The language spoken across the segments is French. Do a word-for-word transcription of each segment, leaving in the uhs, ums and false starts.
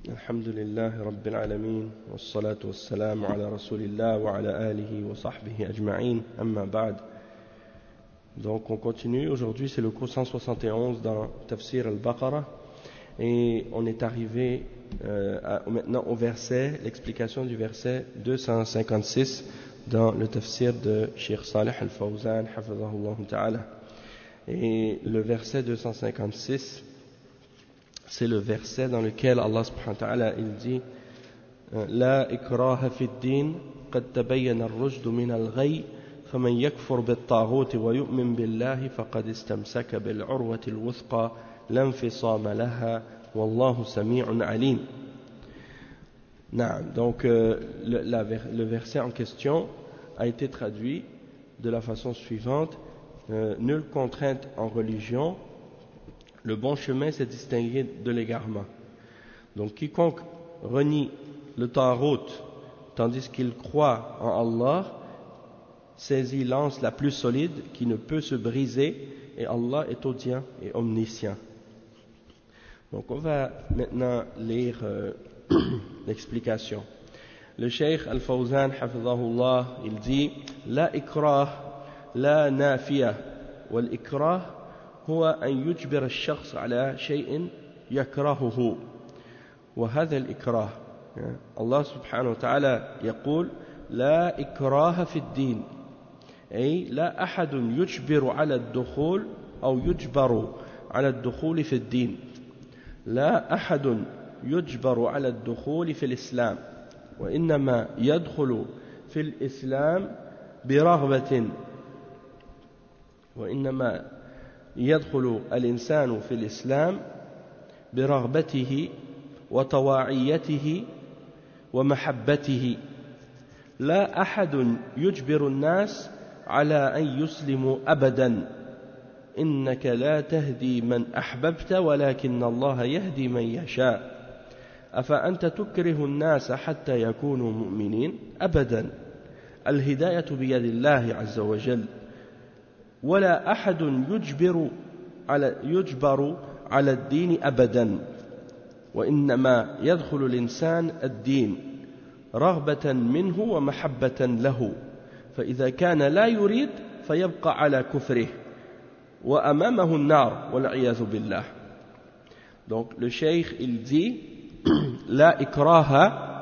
الحمد لله رب العالمين والصلاة والسلام على رسول الله وعلى آله وصحبه أجمعين أما بعد. Donc on continue, aujourd'hui c'est le cours cent soixante et onze dans Tafsir al-Baqarah et on est arrivé euh, à, maintenant au verset, l'explication du verset deux cent cinquante-six dans le Tafsir de Cheikh Salih al-Fawzan hafizahullah ta'ala. Et le verset deux cent cinquante-six, c'est le verset dans lequel Allah subhanahu wa ta'ala il dit La ikraha fi ad-din qad tabayyana ar-rushd min al-ghayy faman yakfur bit-taghut wa yu'min billahi faqad istamsaka bil-'urwati al-wuthqa la infisama laha wallahu sami'un 'alim. Donc euh, le, la, le verset en question a été traduit de la façon suivante euh, nulle contrainte en religion. Le bon chemin, c'est distingué de l'égarement. Donc, quiconque renie le Taghut, tandis qu'il croit en Allah, saisit l'anse la plus solide qui ne peut se briser, et Allah est audient et omniscient. Donc, on va maintenant lire euh, l'explication. Le Cheikh Al-Fawzan, hafizahullah, il dit La ikrah, la nafiya, wal ikrah, هو أن يجبر الشخص على شيء يكرهه وهذا الإكراه الله سبحانه وتعالى يقول لا إكراه في الدين أي لا أحد يجبر على الدخول أو يجبر على الدخول في الدين لا أحد يجبر على الدخول في الإسلام وإنما يدخل في الإسلام برغبة وإنما يدخل الإنسان في الإسلام برغبته وطواعيته ومحبته لا أحد يجبر الناس على أن يسلموا أبدا إنك لا تهدي من أحببت ولكن الله يهدي من يشاء أفأنت تكره الناس حتى يكونوا مؤمنين أبدا الهداية بيد الله عز وجل ولا أحد يجبر على يجبر على الدين أبدا وإنما يدخل الإنسان الدين رغبة منه ومحبة له فإذا كان لا يريد فيبقى على كفره وأمامه النار والعياذ بالله. Donc le cheikh il dit la ikraha,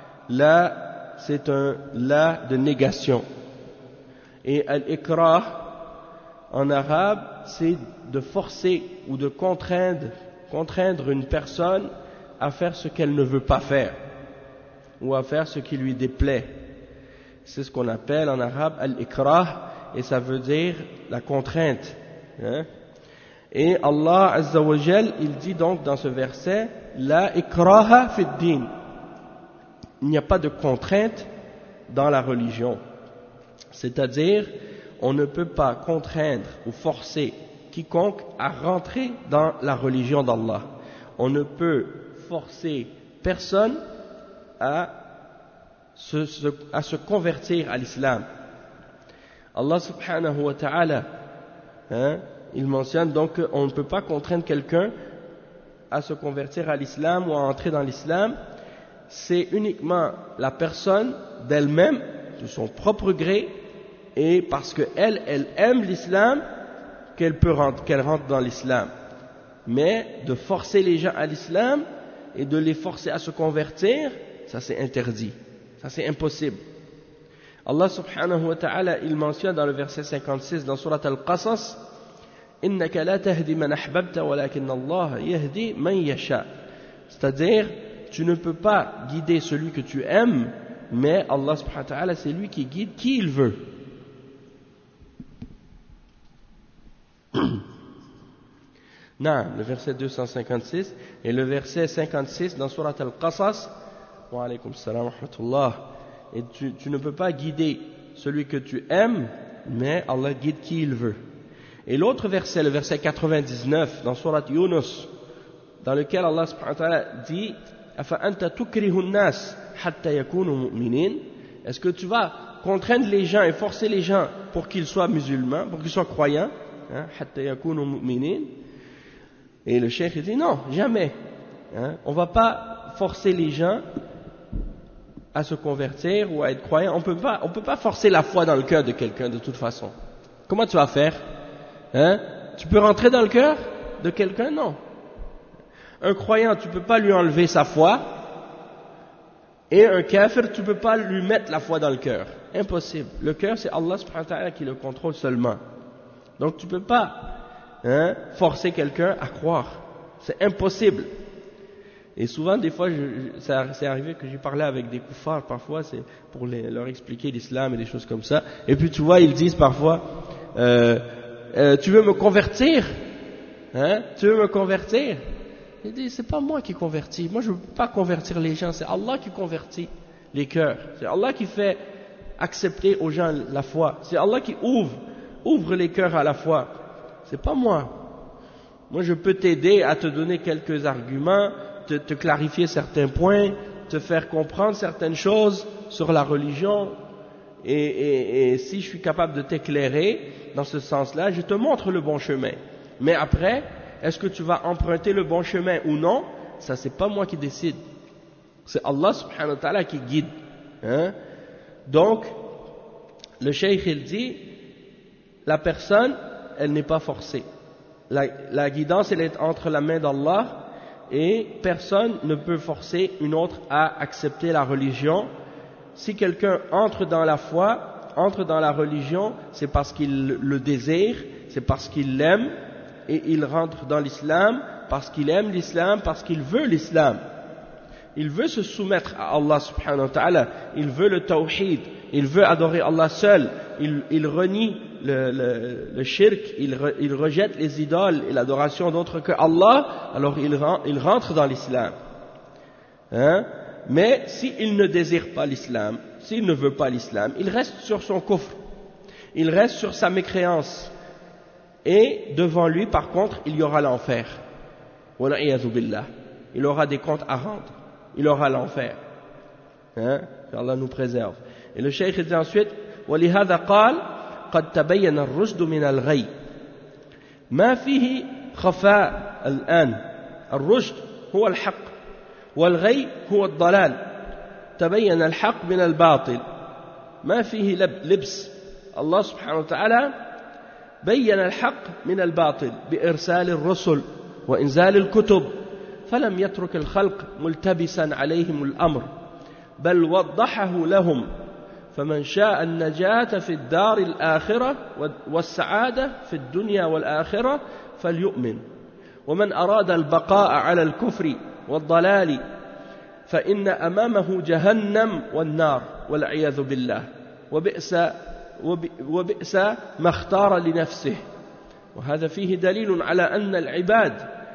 la c'est un la de négation et al-ikrah en arabe, c'est de forcer ou de contraindre, contraindre une personne à faire ce qu'elle ne veut pas faire ou à faire ce qui lui déplaît. C'est ce qu'on appelle en arabe al-ikrah et ça veut dire la contrainte. Hein? Et Allah Azza wa Jal, il dit donc dans ce verset La ikraha fi d-din. Il n'y a pas de contrainte dans la religion. C'est-à-dire on ne peut pas contraindre ou forcer quiconque à rentrer dans la religion d'Allah. On ne peut forcer personne à se, se, à se convertir à l'islam. Allah subhanahu wa ta'ala, hein, il mentionne donc qu'on ne peut pas contraindre quelqu'un à se convertir à l'islam ou à entrer dans l'islam. C'est uniquement la personne d'elle-même, de son propre gré, et parce qu'elle, elle aime l'islam, qu'elle peut rentrer, qu'elle rentre dans l'islam. Mais de forcer les gens à l'islam et de les forcer à se convertir, ça c'est interdit. Ça c'est impossible. Allah subhanahu wa ta'ala, il mentionne dans le verset cinquante-six dans Surat Al-Qasas, Innaka la tahdi man ahbabta walakin Allah yahdi man yasha. C'est-à-dire, tu ne peux pas guider celui que tu aimes, mais Allah subhanahu wa ta'ala, c'est lui qui guide qui il veut. Non, le verset deux cent cinquante-six et le verset cinquante-six dans Surat Al-Qasas. Wa alaykum salam wa rahmatullah. Et tu, tu ne peux pas guider celui que tu aimes, mais Allah guide qui il veut. Et l'autre verset, le verset quatre-vingt-dix-neuf dans Surat Yunus, dans lequel Allah subhanahu wa ta'ala dit Afa anta tukrihu an-nas hatta yakunu mu'minin. Est-ce que tu vas contraindre les gens et forcer les gens pour qu'ils soient musulmans, pour qu'ils soient croyants? Hatta yakunu mu'minin. Et le cheikh dit non, jamais. Hein? On ne va pas forcer les gens à se convertir ou à être croyants. On peut pas, on peut pas forcer la foi dans le cœur de quelqu'un de toute façon. Comment tu vas faire? Hein? Tu peux rentrer dans le cœur de quelqu'un? Non. Un croyant, tu peux pas lui enlever sa foi, et un kafir, tu peux pas lui mettre la foi dans le cœur. Impossible. Le cœur, c'est Allah subhanahu wa ta'ala qui le contrôle seulement. Donc tu peux pas hein, forcer quelqu'un à croire. C'est impossible. Et souvent, des fois, je, je, ça, c'est arrivé que j'ai parlé avec des koufars, parfois, c'est pour les, leur expliquer l'islam et des choses comme ça. Et puis, tu vois, ils disent parfois, euh, euh, tu veux me convertir? Hein? Tu veux me convertir? Il dit, c'est pas moi qui convertis. Moi, je ne veux pas convertir les gens. C'est Allah qui convertit les cœurs. C'est Allah qui fait accepter aux gens la foi. C'est Allah qui ouvre, ouvre les cœurs à la foi. C'est pas moi. Moi, je peux t'aider à te donner quelques arguments, te, te clarifier certains points, te faire comprendre certaines choses sur la religion. Et, et, et si je suis capable de t'éclairer dans ce sens-là, je te montre le bon chemin. Mais après, est-ce que tu vas emprunter le bon chemin ou non? Ça, c'est pas moi qui décide. C'est Allah subhanahu wa ta'ala qui guide. Hein? Donc, le cheikh, il dit, la personne, elle n'est pas forcée. La, la guidance, elle est entre la main d'Allah et personne ne peut forcer une autre à accepter la religion. Si quelqu'un entre dans la foi, entre dans la religion, c'est parce qu'il le désire, c'est parce qu'il l'aime, et il rentre dans l'islam parce qu'il aime l'islam, parce qu'il veut l'islam. Il veut se soumettre à Allah subhanahu wa ta'ala, il veut le tawhid, il veut adorer Allah seul, il, il renie le, le, le shirk, il, re, il rejette les idoles et l'adoration d'autres que Allah, alors il, il rentre dans l'islam. Hein? Mais s'il ne désire pas l'islam, s'il ne veut pas l'islam, il reste sur son kufr, il reste sur sa mécréance. Et devant lui, par contre, il y aura l'enfer. Wala'iyadhu billah. Il aura des comptes à rendre. Il aura l'enfer. Hein? Allah nous préserve. Et le cheikh dit ensuite, وَلِهَذَا قَالَ قَدْ تَبَيَّنَ الرُّشْدُ مِنَ الْغَيِّ ما فيه خفاء الآن الرشد هو الحق والغي هو الضلال تبين الحق من الباطل ما فيه لبس الله سبحانه وتعالى بين الحق من الباطل بإرسال الرسل وإنزال الكتب فلم يترك الخلق ملتبسا عليهم الأمر بل وضحه لهم فمن شاء النجاة في الدار الآخرة والسعادة في الدنيا والآخرة فليؤمن ومن أراد البقاء على الكفر والضلال فإن أمامه جهنم والنار والعياذ بالله وبئس وبئس ما اختار لنفسه وهذا فيه دليل على أن العباد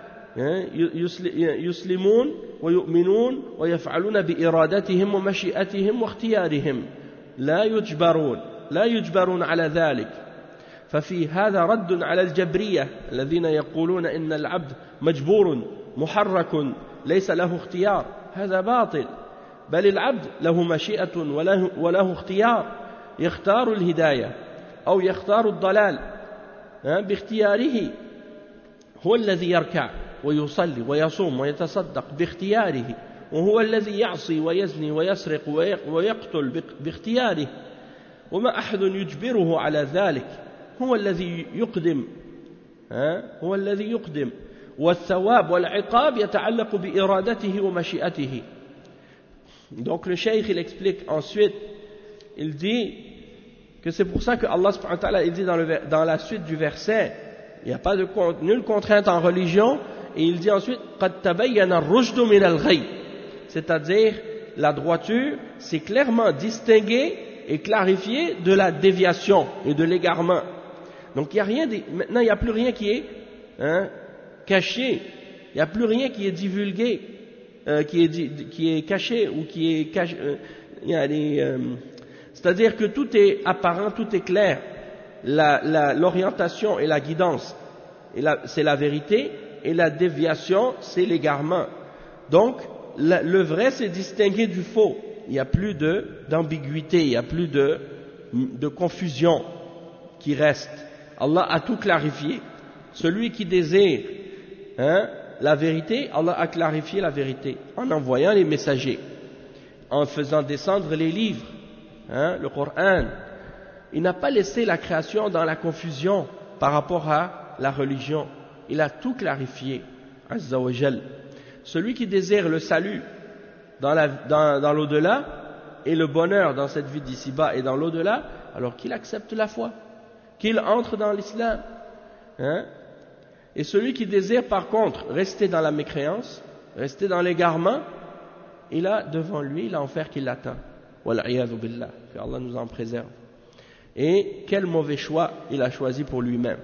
يسلمون ويؤمنون ويفعلون بإرادتهم ومشيئتهم واختيارهم لا يجبرون لا يجبرون على ذلك ففي هذا رد على الجبرية الذين يقولون إن العبد مجبور محرك ليس له اختيار هذا باطل بل العبد له مشيئة وله, وله اختيار يختار الهداية أو يختار الضلال باختياره هو الذي يركع ويصلي ويصوم ويتصدق باختياره وهو الذي يعصي ويزني ويسرق ويقتل باختياره وما أحد يجبره على ذلك هو الذي يقدم هو الذي يقدم والثواب والعقاب يتعلق بإرادته ومشيئته. Donc le cheikh il explique ensuite, il dit que c'est pour ça que Allah subhanahu wa ta'ala il dit dans, le, dans la suite du verset, il n'y a pas de nulle contrainte en religion, et il dit ensuite قَدْ تَبَيَّنَ الرُّشْدُ مِنَ الْغَيِّ, c'est-à-dire la droiture c'est clairement distingué et clarifié de la déviation et de l'égarement. Donc il y a rien de, maintenant il n'y a plus rien qui est hein, caché, il n'y a plus rien qui est divulgué, euh, qui, est, qui est caché ou qui est caché, euh, il y a des, euh, c'est-à-dire que tout est apparent, tout est clair, la, la, l'orientation et la guidance, et la, c'est la vérité, et la déviation c'est l'égarement. Donc la, le vrai c'est distinguer du faux, il n'y a plus de, d'ambiguïté, il n'y a plus de, de confusion qui reste. Allah a tout clarifié. Celui qui désire hein, la vérité, Allah a clarifié la vérité en envoyant les messagers, en faisant descendre les livres, hein, le Coran. Il n'a pas laissé la création dans la confusion par rapport à la religion. Il a tout clarifié, Azza wa Jal. Celui qui désire le salut dans, la, dans, dans l'au-delà et le bonheur dans cette vie d'ici-bas et dans l'au-delà, alors qu'il accepte la foi, qu'il entre dans l'islam. Hein? Et celui qui désire par contre rester dans la mécréance, rester dans l'égarement, il a devant lui l'enfer qui l'attend. Wal'iyadhu billah, que Allah nous en préserve. Et quel mauvais choix il a choisi pour lui-même.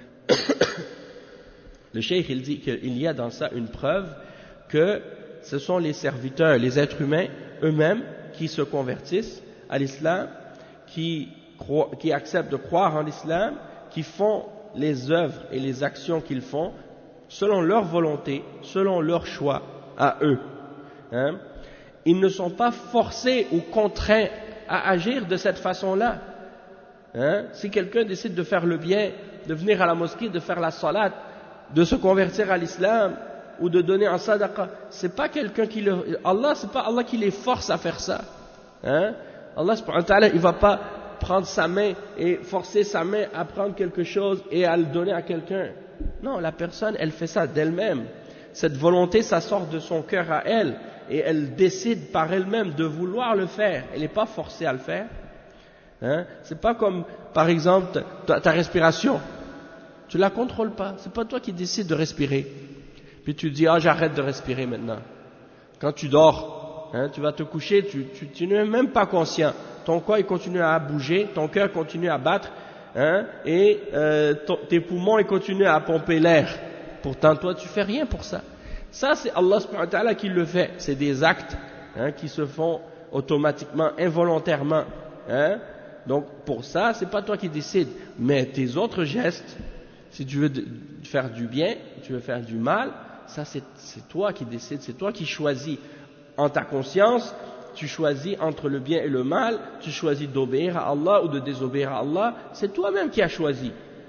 Le cheikh il dit qu'il y a dans ça une preuve que ce sont les serviteurs, les êtres humains eux-mêmes qui se convertissent à l'islam, qui, croient, qui acceptent de croire en l'islam, qui font les œuvres et les actions qu'ils font selon leur volonté, selon leur choix à eux. Hein? Ils ne sont pas forcés ou contraints à agir de cette façon-là. Hein? Si quelqu'un décide de faire le bien, de venir à la mosquée, de faire la salat, de se convertir à l'islam ou de donner un sadaqa, c'est pas quelqu'un qui le, Allah, c'est pas Allah qui les force à faire ça. Hein? Allah subhanahu wa ta'ala, il va pas prendre sa main et forcer sa main à prendre quelque chose et à le donner à quelqu'un. Non, la personne, elle fait ça d'elle-même. Cette volonté, ça sort de son cœur à elle et elle décide par elle-même de vouloir le faire. Elle n'est pas forcée à le faire. Hein? C'est pas comme, par exemple, ta, ta respiration. Tu la contrôles pas. C'est pas toi qui décides de respirer. Puis tu dis, ah, j'arrête de respirer maintenant. Quand tu dors, hein, tu vas te coucher, tu, tu, tu n'es même pas conscient. Ton corps il continue à bouger, ton cœur continue à battre, hein, et euh, ton, tes poumons ils continuent à pomper l'air. Pourtant, toi, tu fais rien pour ça. Ça, c'est Allah subhanahu wa ta'ala qui le fait. C'est des actes, hein, qui se font automatiquement, involontairement. Hein. Donc, pour ça, c'est pas toi qui décides. Mais tes autres gestes, si tu veux faire du bien, tu veux faire du mal, ça, c'est, c'est toi qui décides, c'est toi qui choisis en ta conscience. Tu choisis entre le bien et le mal, tu choisis d'obéir à Allah ou de désobéir à Allah, c'est toi-même qui as choisi.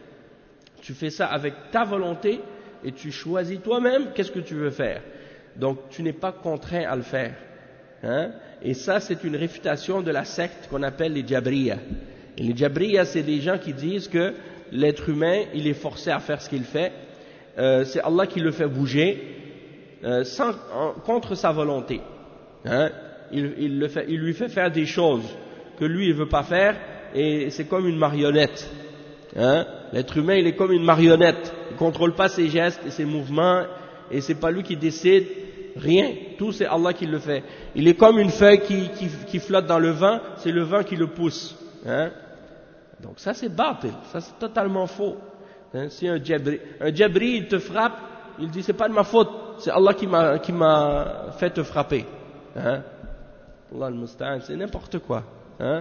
Tu fais ça avec ta volonté et tu choisis toi-même qu'est-ce que tu veux faire. Donc tu n'es pas contraint à le faire. Hein? Et ça c'est une réfutation de la secte qu'on appelle les Jabriya. Et les Jabriya c'est des gens qui disent que l'être humain il est forcé à faire ce qu'il fait, euh, c'est Allah qui le fait bouger euh, sans, en, contre sa volonté. Hein? Il, il, le fait, il lui fait faire des choses que lui il veut pas faire et c'est comme une marionnette. Hein? L'être humain il est comme une marionnette, il contrôle pas ses gestes et ses mouvements et c'est pas lui qui décide rien, tout c'est Allah qui le fait. Il est comme une feuille qui, qui, qui flotte dans le vent, c'est le vent qui le pousse. Hein? Donc ça c'est batil, ça c'est totalement faux. Hein? Si un djabri, un djabri il te frappe, il dit c'est pas de ma faute, c'est Allah qui m'a, qui m'a fait te frapper. Hein? Allah al-Musta'an, c'est n'importe quoi. Hein?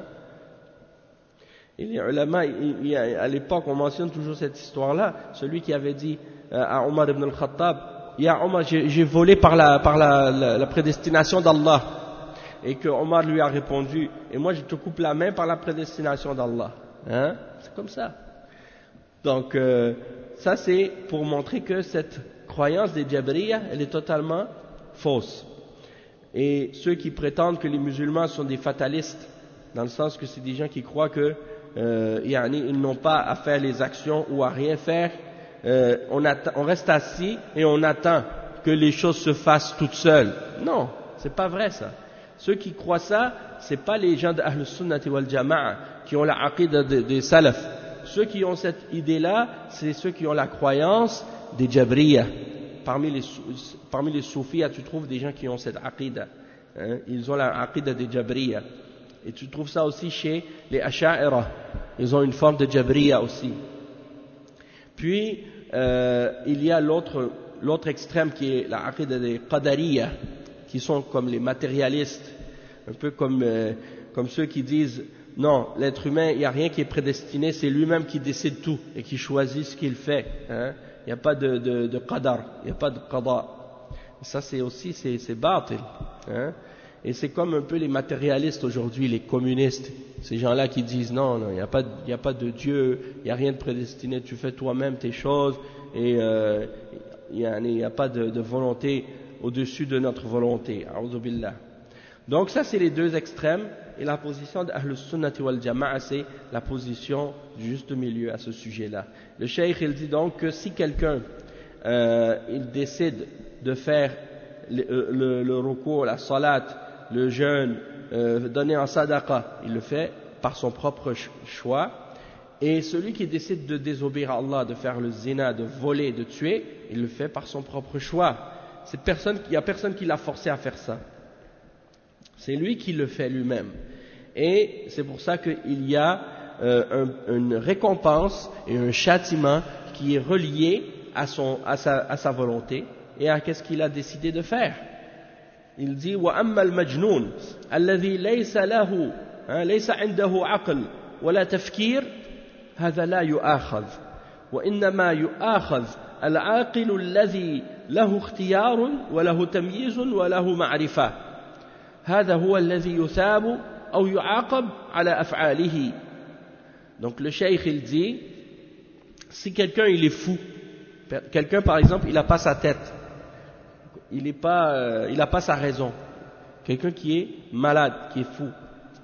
Et les ulama, il y a, à l'époque, on mentionne toujours cette histoire-là. Celui qui avait dit euh, à Omar ibn al-Khattab, Ya Omar, j'ai, j'ai volé par, la, par la, la, la prédestination d'Allah. Et que Omar lui a répondu, et moi je te coupe la main par la prédestination d'Allah. Hein? C'est comme ça. Donc, euh, ça c'est pour montrer que cette croyance des Jabriya, elle est totalement fausse. Et ceux qui prétendent que les musulmans sont des fatalistes, dans le sens que c'est des gens qui croient que euh, ils n'ont pas à faire les actions ou à rien faire, euh, on, attend, on reste assis et on attend que les choses se fassent toutes seules. Non, c'est pas vrai ça. Ceux qui croient ça, c'est pas les gens de Ahl Sunnati wal Jama'a qui ont la aqida des, des salaf. Ceux qui ont cette idée-là, c'est ceux qui ont la croyance des Jabriya. Parmi les, parmi les soufis, tu trouves des gens qui ont cette aqida. Hein? Ils ont la aqida des Jabriya. Et tu trouves ça aussi chez les Asha'ira. Ils ont une forme de Jabriya aussi. Puis, euh, il y a l'autre, l'autre extrême qui est la aqida des Qadariya, qui sont comme les matérialistes. Un peu comme, euh, comme ceux qui disent, non, l'être humain, il n'y a rien qui est prédestiné, c'est lui-même qui décide tout et qui choisit ce qu'il fait. Hein? Il n'y a pas de, de, de qadar, il n'y a pas de qada. Ça c'est aussi, c'est, c'est batil. Hein? Et c'est comme un peu les matérialistes aujourd'hui, les communistes. Ces gens-là qui disent non, non, il n'y a pas, il n'y a pas de Dieu, il n'y a rien de prédestiné, tu fais toi-même tes choses et euh, il n'y a pas de, de volonté au-dessus de notre volonté. A'udhu billah. Donc ça c'est les deux extrêmes, et la position d'Ahlus Sunnati wal Jama'a c'est la position du juste milieu à ce sujet-là. Le cheikh il dit donc que si quelqu'un euh, il décide de faire le, le, le recours, la salat, le jeûne, euh, donner en sadaqa, il le fait par son propre choix, et celui qui décide de désobéir à Allah, de faire le zina, de voler, de tuer, il le fait par son propre choix. Cette personne, il n'y a personne qui l'a forcé à faire ça. C'est lui qui le fait lui-même. Et c'est pour ça qu'il y a euh, un, une récompense et un châtiment qui est relié à, son, à, sa, à sa volonté et à ce qu'il a décidé de faire. Il dit وَأَمَّا الْمَجْنُونَ الَّذِي لَيْسَ لَهُ لَيْسَ عِنْدَهُ عَقْلٌ وَلَا تَفْكِيرٌ هذا لا يؤاخذ وإنما يؤاخذ العاقل الذي له اختيار وله تمييز وله معرفة هذا هو الذي يثاب أو يعاقب على أفعاله. Donc le cheikh il dit, si quelqu'un il est fou, quelqu'un par exemple il n'a pas sa tête, il n'a pas, euh, il n'a pas sa raison, quelqu'un qui est malade, qui est fou,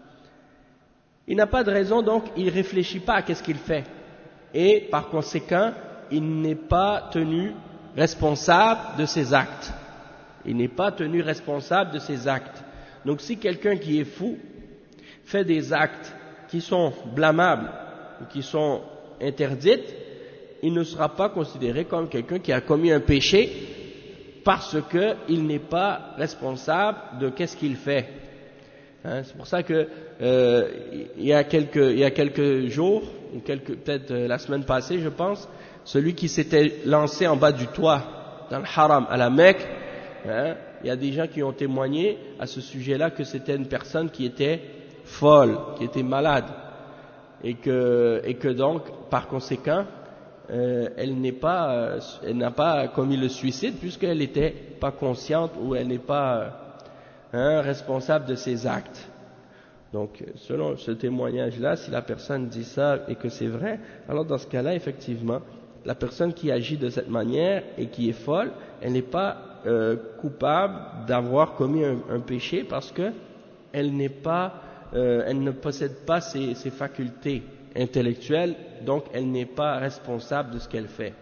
il n'a pas de raison, donc il ne réfléchit pas à qu'est-ce qu'il fait, et par conséquent il n'est pas tenu responsable de ses actes, il n'est pas tenu responsable de ses actes. Donc si quelqu'un qui est fou fait des actes qui sont blâmables ou qui sont interdits, il ne sera pas considéré comme quelqu'un qui a commis un péché parce qu'il n'est pas responsable de qu'est-ce qu'il fait. Hein, c'est pour ça que euh, il y a quelques il y a quelques jours, ou quelques peut-être euh, la semaine passée, je pense, celui qui s'était lancé en bas du toit dans le haram à la Mecque, hein, il y a des gens qui ont témoigné à ce sujet-là que c'était une personne qui était folle, qui était malade, et que et que donc par conséquent euh, elle n'est pas euh, elle n'a pas commis le suicide puisqu'elle n'était pas consciente ou elle n'est pas euh, Hein, responsable de ses actes. Donc, selon ce témoignage-là, si la personne dit ça et que c'est vrai, alors dans ce cas-là, effectivement, la personne qui agit de cette manière et qui est folle, elle n'est pas euh, coupable d'avoir commis un, un péché parce que elle n'est pas, euh, elle ne possède pas ses, ses facultés intellectuelles, donc elle n'est pas responsable de ce qu'elle fait.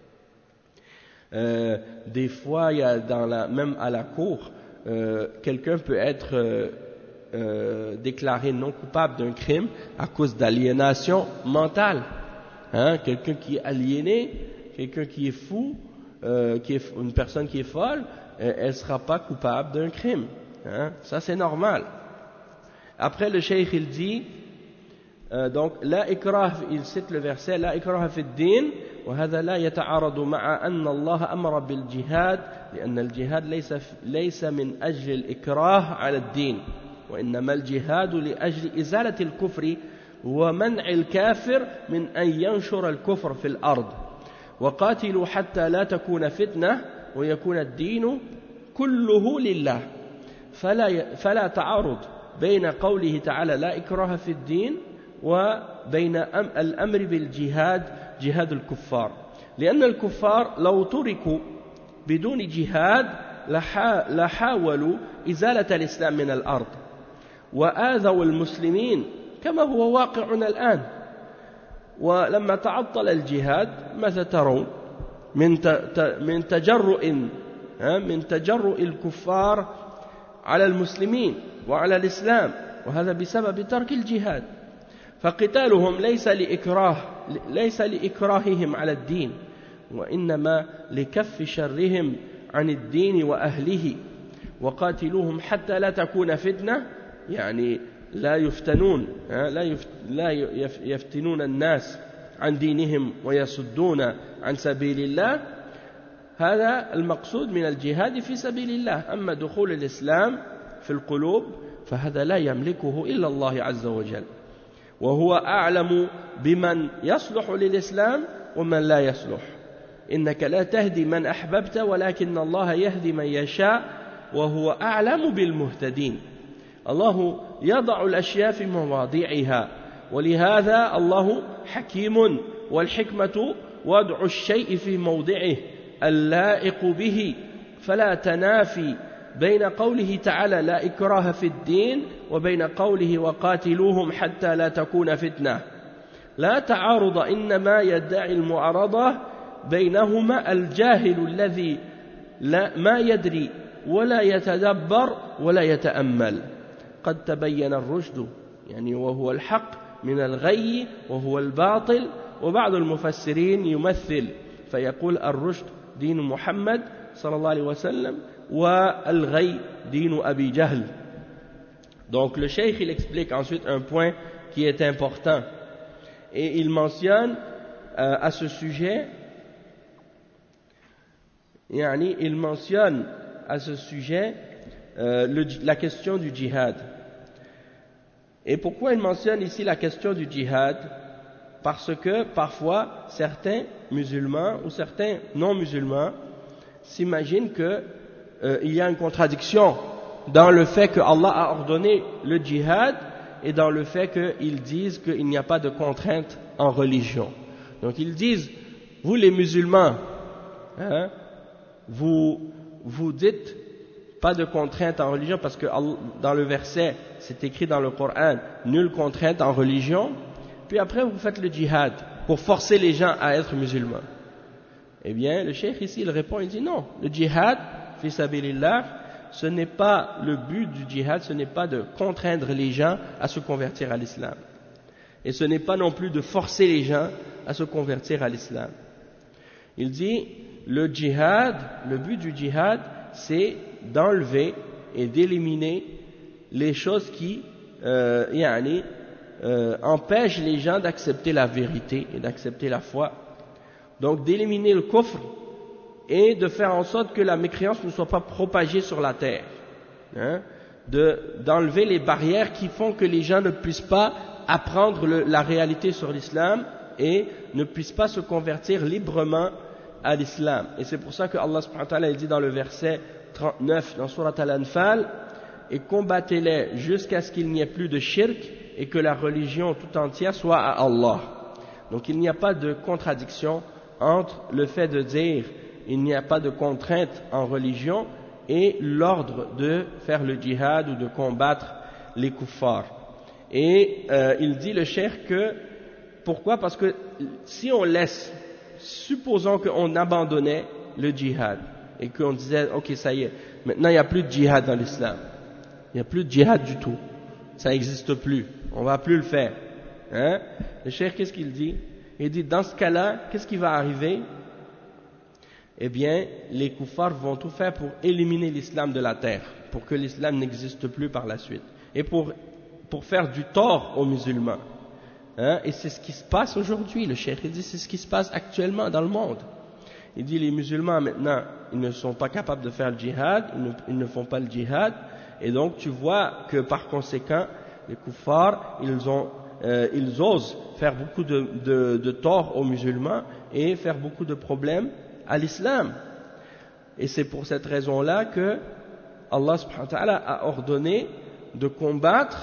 Euh, des fois, il y a dans la, même à la cour, Euh, quelqu'un peut être euh, euh, déclaré non coupable d'un crime à cause d'aliénation mentale. Hein, quelqu'un qui est aliéné, quelqu'un qui est fou, euh, qui est, une personne qui est folle, euh, elle ne sera pas coupable d'un crime. Hein, ça c'est normal. Après le cheikh il dit, euh, donc, la ikrah, il cite le verset, la ikrah fi ad-din, وهذا لا يتعارض مع أن الله أمر بالجهاد لأن الجهاد ليس ليس من أجل الإكراه على الدين وإنما الجهاد لأجل إزالة الكفر ومنع الكافر من أن ينشر الكفر في الأرض وقاتلوا حتى لا تكون فتنة ويكون الدين كله لله فلا فلا تعارض بين قوله تعالى لا إكراه في الدين وبين الأمر بالجهاد جهاد الكفار لأن الكفار لو تركوا بدون جهاد لحاولوا إزالة الإسلام من الأرض وآذوا المسلمين كما هو واقعنا الآن. ولما تعطل الجهاد ماذا ترون من من تجرؤ من تجرؤ الكفار على المسلمين وعلى الإسلام وهذا بسبب ترك الجهاد. فقتالهم ليس لإكراه ليس لإكراههم على الدين وإنما لكف شرهم عن الدين وأهله وقاتلوهم حتى لا تكون فتنة يعني لا يفتنون لا لا يفتنون الناس عن دينهم ويصدون عن سبيل الله. هذا المقصود من الجهاد في سبيل الله. أما دخول الإسلام في القلوب فهذا لا يملكه إلا الله عز وجل وهو أعلم بمن يصلح للإسلام ومن لا يصلح. إنك لا تهدي من أحببت ولكن الله يهدي من يشاء وهو أعلم بالمهتدين. الله يضع الأشياء في مواضعها ولهذا الله حكيم والحكمة وضع الشيء في موضعه اللائق به فلا تنافي بين قوله تعالى لا إكراه في الدين وبين قوله وقاتلوهم حتى لا تكون فتنة لا تعارض إنما يدعي المعارضة بينهما الجاهل الذي لا ما يدري ولا يتدبر ولا يتأمل قد تبين الرشد يعني وهو الحق من الغي وهو الباطل وبعض المفسرين يمثل فيقول الرشد دين محمد صلى الله عليه وسلم والغي دين أبي جهل. Donc le cheikh il explique ensuite un point qui est important et il mentionne euh, à ce sujet yani, il mentionne à ce sujet euh, le, la question du djihad. Et pourquoi il mentionne ici la question du djihad? Parce que parfois certains musulmans ou certains non-musulmans s'imaginent qu'il euh, y a une contradiction dans le fait que Allah a ordonné le djihad et dans le fait qu'ils disent qu'il n'y a pas de contrainte en religion. Donc ils disent, vous les musulmans, hein, vous, vous dites pas de contrainte en religion parce que dans le verset, c'est écrit dans le Coran, nulle contrainte en religion, puis après vous faites le djihad pour forcer les gens à être musulmans. Eh bien, le cheikh ici, il répond, il dit non, le djihad, fi sabilillah, ce n'est pas le but du djihad, ce n'est pas de contraindre les gens à se convertir à l'islam. Et ce n'est pas non plus de forcer les gens à se convertir à l'islam. Il dit, le djihad, le but du djihad, c'est d'enlever et d'éliminer les choses qui euh, yani, euh, empêchent les gens d'accepter la vérité et d'accepter la foi. Donc d'éliminer le kufr et de faire en sorte que la mécréance ne soit pas propagée sur la terre. Hein, de, d'enlever les barrières qui font que les gens ne puissent pas apprendre le, la réalité sur l'islam et ne puissent pas se convertir librement à l'islam. Et c'est pour ça que Allah subhanahu wa ta'ala dit dans le verset trente-neuf dans Surat Al-Anfal, et combattez-les jusqu'à ce qu'il n'y ait plus de shirk et que la religion tout entière soit à Allah. Donc il n'y a pas de contradiction entre le fait de dire il n'y a pas de contrainte en religion et l'ordre de faire le djihad ou de combattre les kuffars. Et euh, il dit le cheikh que, pourquoi? Parce que si on laisse, supposons qu'on abandonnait le djihad et qu'on disait ok ça y est, maintenant il n'y a plus de djihad dans l'islam, il n'y a plus de djihad du tout, ça n'existe plus, on ne va plus le faire. Hein? Le cheikh qu'est-ce qu'il dit? Il dit dans ce cas-là, qu'est-ce qui va arriver? Eh bien, les kuffars vont tout faire pour éliminer l'islam de la terre, pour que l'islam n'existe plus par la suite, et pour, pour faire du tort aux musulmans. Hein? Et c'est ce qui se passe aujourd'hui, le cheikh dit c'est ce qui se passe actuellement dans le monde. Il dit les musulmans maintenant, ils ne sont pas capables de faire le djihad, ils ne, ils ne font pas le djihad, et donc tu vois que par conséquent, les kuffars, ils ont Euh, ils osent faire beaucoup de, de, de tort aux musulmans et faire beaucoup de problèmes à l'islam. Et c'est pour cette raison-là que Allah subhanahu wa ta'ala a ordonné de combattre,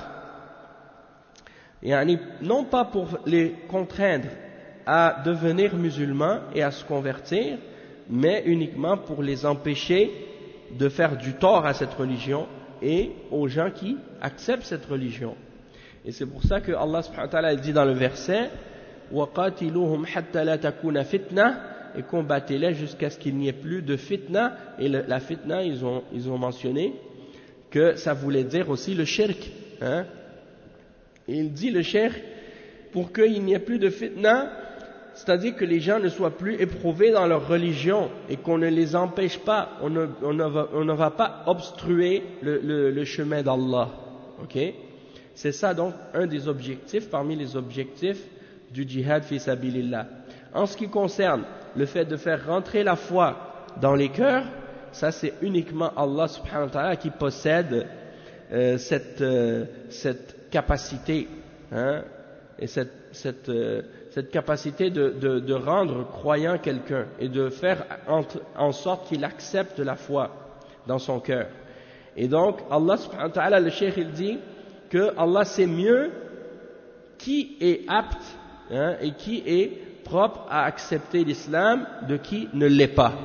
yani, non pas pour les contraindre à devenir musulmans et à se convertir, mais uniquement pour les empêcher de faire du tort à cette religion et aux gens qui acceptent cette religion. Et c'est pour ça que Allah subhanahu wa ta'ala dit dans le verset وَقَاتِلُوهُمْ حَتَّى لَا تَكُونَ فِتْنَةً et combattez-les jusqu'à ce qu'il n'y ait plus de fitna. Et le, la fitna, ils ont, ils ont mentionné que ça voulait dire aussi le shirk. Hein? Et il dit le shirk, pour qu'il n'y ait plus de fitna, c'est-à-dire que les gens ne soient plus éprouvés dans leur religion et qu'on ne les empêche pas, on ne, on ne, va, on ne va pas obstruer le, le, le chemin d'Allah. Ok? C'est ça donc un des objectifs, parmi les objectifs du djihad fi sabilillah. En ce qui concerne le fait de faire rentrer la foi dans les cœurs, ça c'est uniquement Allah subhanahu wa ta'ala qui possède euh, cette, euh, cette capacité, hein, et cette, cette, euh, cette capacité de, de, de rendre croyant quelqu'un et de faire en, en sorte qu'il accepte la foi dans son cœur. Et donc Allah subhanahu wa ta'ala, le cheikh il dit que Allah sait mieux qui est apte, hein, et qui est propre à accepter l'islam de qui ne l'est pas.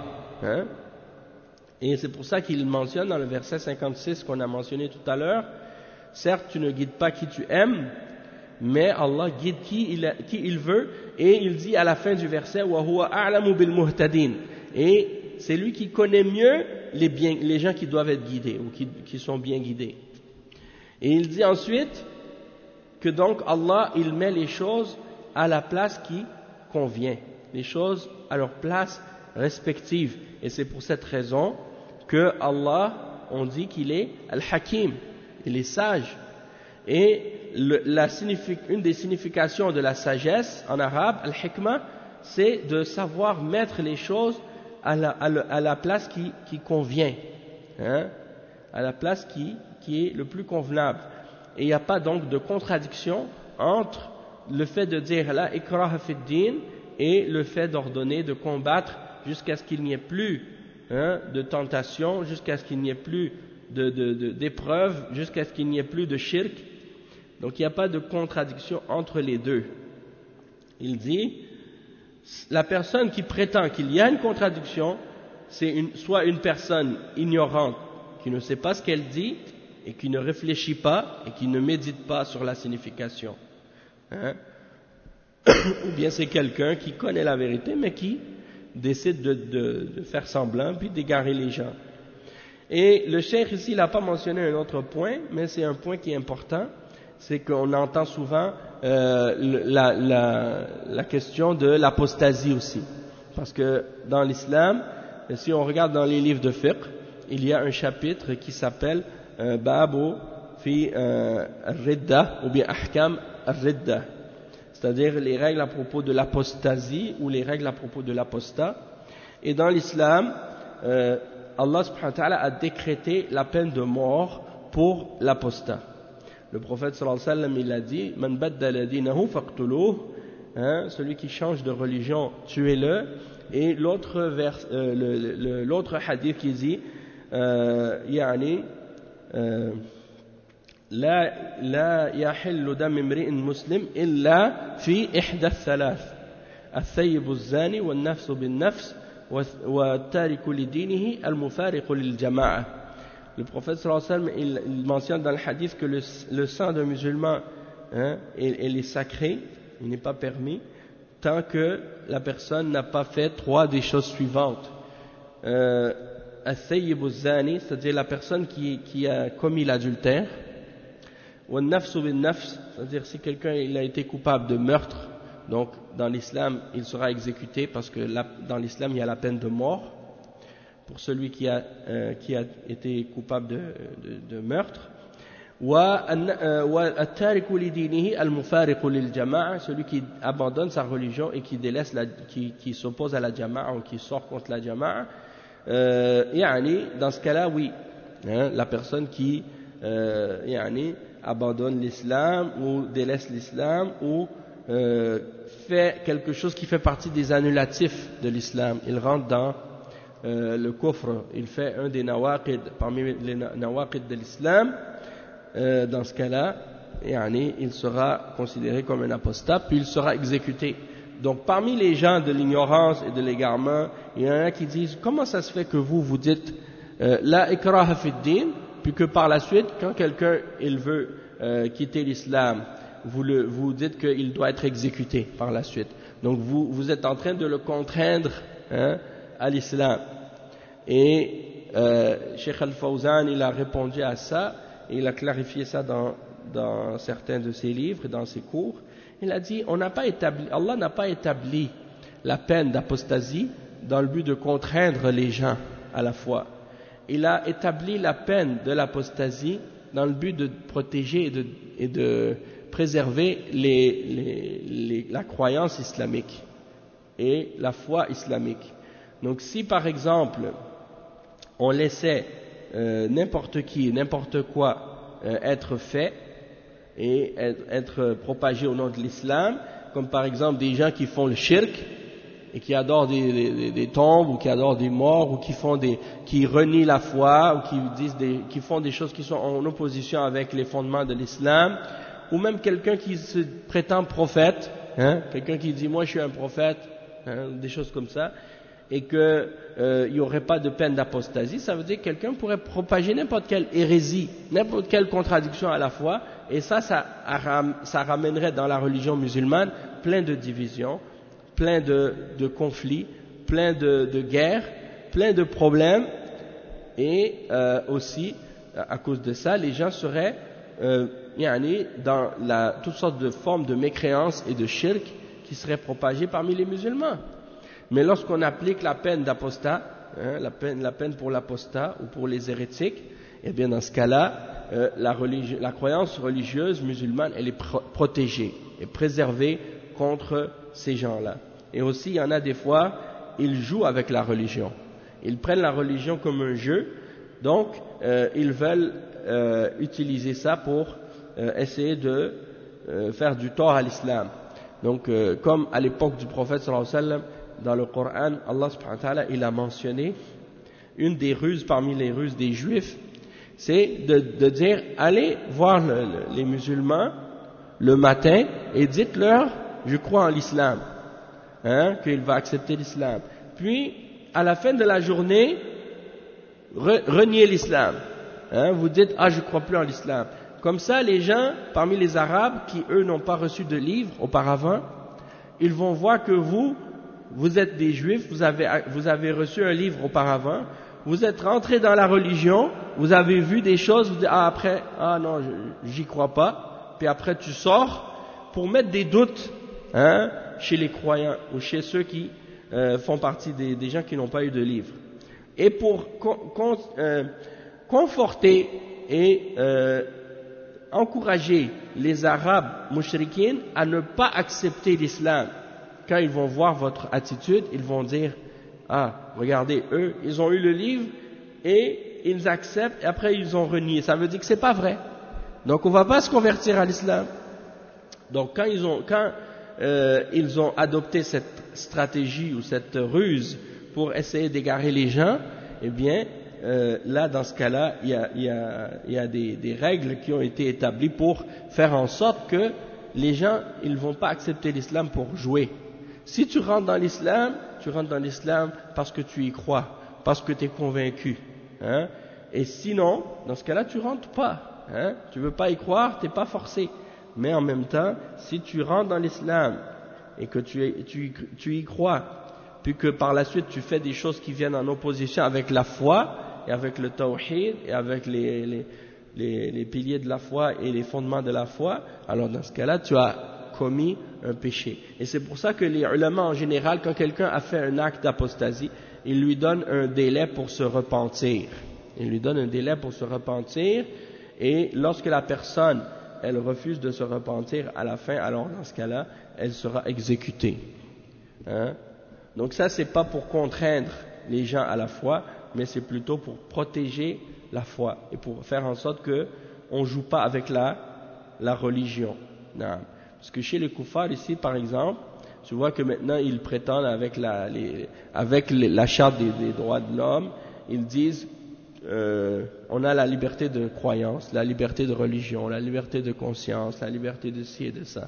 Hein? Et c'est pour ça qu'il mentionne dans le verset cinquante-six qu'on a mentionné tout à l'heure, certes tu ne guides pas qui tu aimes, mais Allah guide qui il, qui il veut, et il dit à la fin du verset wa huwa a'lamu bil muhtadin, et c'est lui qui connaît mieux les, bien, les gens qui doivent être guidés ou qui, qui sont bien guidés. Et il dit ensuite que donc Allah il met les choses à la place qui convient, les choses à leur place respective, et c'est pour cette raison que Allah, on dit qu'il est Al-Hakim, il est sage. Et le, la, une des significations de la sagesse en arabe, Al-Hikmah, c'est de savoir mettre les choses à la, à la, à la place qui, qui convient, hein, à la place qui, qui est le plus convenable. Et il n'y a pas donc de contradiction entre le fait de dire la ikraha fid din et le fait d'ordonner de combattre jusqu'à ce qu'il n'y ait plus hein, de tentation, jusqu'à ce qu'il n'y ait plus de, de, de, d'épreuves, jusqu'à ce qu'il n'y ait plus de shirk. Donc il n'y a pas de contradiction entre les deux. Il dit, la personne qui prétend qu'il y a une contradiction, c'est une, soit une personne ignorante qui ne sait pas ce qu'elle dit et qui ne réfléchit pas et qui ne médite pas sur la signification. Hein? Ou bien c'est quelqu'un qui connaît la vérité mais qui décide de, de, de faire semblant puis d'égarer les gens. Et le cheikh ici il n'a pas mentionné un autre point, mais c'est un point qui est important, c'est qu'on entend souvent euh, la, la, la question de l'apostasie aussi, parce que dans l'islam, si on regarde dans les livres de fiqh, il y a un chapitre qui s'appelle euh, Babu fi euh, al-Ridda ou bien Ahkam al-Ridda, c'est-à-dire les règles à propos de l'apostasie ou les règles à propos de l'apostat. Et dans l'islam, euh, Allah subhanahu wa ta'ala a décrété la peine de mort pour l'apostat. Le prophète sallallahu alayhi wa sallam il a dit Man baddala dinahu faqtuluh, hein, celui qui change de religion, tuez-le. Et l'autre vers, euh, le, le, l'autre hadith qui dit euh, yani euh, لا لا يحل دم امرئ مسلم إلا في إحدى الثلاث الثيب الزاني والنفس بالنفس والتارك لدينه المفارق للجماعة. Le prophète sallallahu alayhi wa sallam il, il mentionne dans le hadith que le, le sang d'un musulman hein, il, il est sacré, il n'est pas permis tant que la personne n'a pas fait trois des choses suivantes. Euh, الثيب الزاني, c'est-à-dire la personne qui, qui a commis l'adultère. وَالنَّفْسُ بِالنَّفْسِ, c'est-à-dire si quelqu'un il a été coupable de meurtre, donc dans l'islam il sera exécuté parce que la, dans l'islam il y a la peine de mort pour celui qui a, euh, qui a été coupable de, de, de meurtre. وَالتَّارِكُ لِدِينِهِ الْمُفَارِقُ لِلْجَمَاعَةِ, celui qui abandonne sa religion et qui délaisse la, qui, qui s'oppose à la jama'a ou qui sort contre la jama'a. Euh, yani, dans ce cas-là oui, hein, la personne qui euh, yani, abandonne l'islam ou délaisse l'islam ou euh, fait quelque chose qui fait partie des annulatifs de l'islam, il rentre dans euh, le kufr, il fait un des nawaqid parmi les nawaqid de l'islam, euh, dans ce cas-là yani, il sera considéré comme un apostat puis il sera exécuté. Donc parmi les gens de l'ignorance et de l'égarement, il y en a qui disent comment ça se fait que vous vous dites euh, la ikraha fid din, puis que par la suite, quand quelqu'un il veut euh, quitter l'islam, vous, le, vous dites qu'il doit être exécuté par la suite. Donc vous, vous êtes en train de le contraindre hein, à l'islam. Et euh, Cheikh Al-Fawzan, il a répondu à ça, et il a clarifié ça dans, dans certains de ses livres, dans ses cours. Il a dit, on n'a pas établi, Allah n'a pas établi la peine d'apostasie dans le but de contraindre les gens à la foi. Il a établi la peine de l'apostasie dans le but de protéger et de, et de préserver les, les, les, la croyance islamique et la foi islamique. Donc si par exemple on laissait euh, n'importe qui, n'importe quoi euh, être fait et être, être propagé au nom de l'islam, comme par exemple des gens qui font le shirk et qui adorent des, des, des tombes ou qui adorent des morts ou qui font des, qui renient la foi ou qui disent des, qui font des choses qui sont en opposition avec les fondements de l'islam, ou même quelqu'un qui se prétend prophète, hein, quelqu'un qui dit moi je suis un prophète, hein, des choses comme ça, et qu'il euh, n'y aurait pas de peine d'apostasie, ça veut dire que quelqu'un pourrait propager n'importe quelle hérésie, n'importe quelle contradiction à la fois, et ça, ça, ça ramènerait dans la religion musulmane plein de divisions, plein de, de conflits, plein de, de guerres, plein de problèmes, et euh, aussi, à cause de ça, les gens seraient euh, dans la, toutes sortes de formes de mécréance et de shirk qui seraient propagées parmi les musulmans. Mais lorsqu'on applique la peine d'apostat, hein, la peine, la peine pour l'apostat ou pour les hérétiques, eh bien dans ce cas-là, euh, la, religi- la croyance religieuse musulmane, elle est pro- protégée et préservée contre ces gens-là. Et aussi, il y en a des fois, ils jouent avec la religion. Ils prennent la religion comme un jeu, donc euh, ils veulent euh, utiliser ça pour euh, essayer de euh, faire du tort à l'islam. Donc, euh, comme à l'époque du prophète sallallahu alayhi wa sallam, dans le Coran, Allah subhanahu wa ta'ala, il a mentionné une des ruses parmi les ruses des juifs, c'est de, de dire, allez voir le, le, les musulmans le matin et dites-leur, je crois en l'islam, hein, qu'il va accepter l'islam. Puis, à la fin de la journée, re, reniez l'islam. Hein, vous dites, ah, je ne crois plus en l'islam. Comme ça, les gens, parmi les Arabes, qui eux n'ont pas reçu de livre auparavant, ils vont voir que vous, vous êtes des Juifs, vous avez, vous avez reçu un livre auparavant, vous êtes rentrés dans la religion, vous avez vu des choses, vous dites, ah après, ah non, j'y crois pas, puis après tu sors pour mettre des doutes, hein, chez les croyants ou chez ceux qui euh, font partie des, des gens qui n'ont pas eu de livre. Et pour con, con, euh, conforter et euh, encourager les Arabes mouchrikines à ne pas accepter l'islam. Quand ils vont voir votre attitude, ils vont dire, ah, regardez, eux, ils ont eu le livre et ils acceptent et après ils ont renié. Ça veut dire que c'est pas vrai. Donc on va pas se convertir à l'islam. Donc quand ils ont, quand euh, ils ont adopté cette stratégie ou cette ruse pour essayer d'égarer les gens, eh bien, euh, là, dans ce cas-là, il y a, il y a, il y a des, des règles qui ont été établies pour faire en sorte que les gens, ils ne vont pas accepter l'islam pour jouer. Si tu rentres dans l'islam, tu rentres dans l'islam parce que tu y crois, parce que tu es convaincu. Hein? Et sinon, dans ce cas-là, tu rentres pas. Hein? Tu veux pas y croire, tu n'es pas forcé. Mais en même temps, si tu rentres dans l'islam et que tu, tu, tu y crois, puis que par la suite tu fais des choses qui viennent en opposition avec la foi et avec le tawhid et avec les, les, les, les piliers de la foi et les fondements de la foi, alors dans ce cas-là, tu as commis un péché. Et c'est pour ça que les ulama en général, quand quelqu'un a fait un acte d'apostasie, ils lui donnent un délai pour se repentir. Ils lui donnent un délai pour se repentir, et lorsque la personne, elle refuse de se repentir à la fin, alors dans ce cas-là, elle sera exécutée. Hein? Donc ça, c'est pas pour contraindre les gens à la foi, mais c'est plutôt pour protéger la foi et pour faire en sorte que on joue pas avec la la religion. Non. Parce que chez les koufars ici, par exemple, tu vois que maintenant ils prétendent avec la les, avec les, la charte des, des droits de l'homme, ils disent euh, on a la liberté de croyance, la liberté de religion, la liberté de conscience, la liberté de ci et de ça.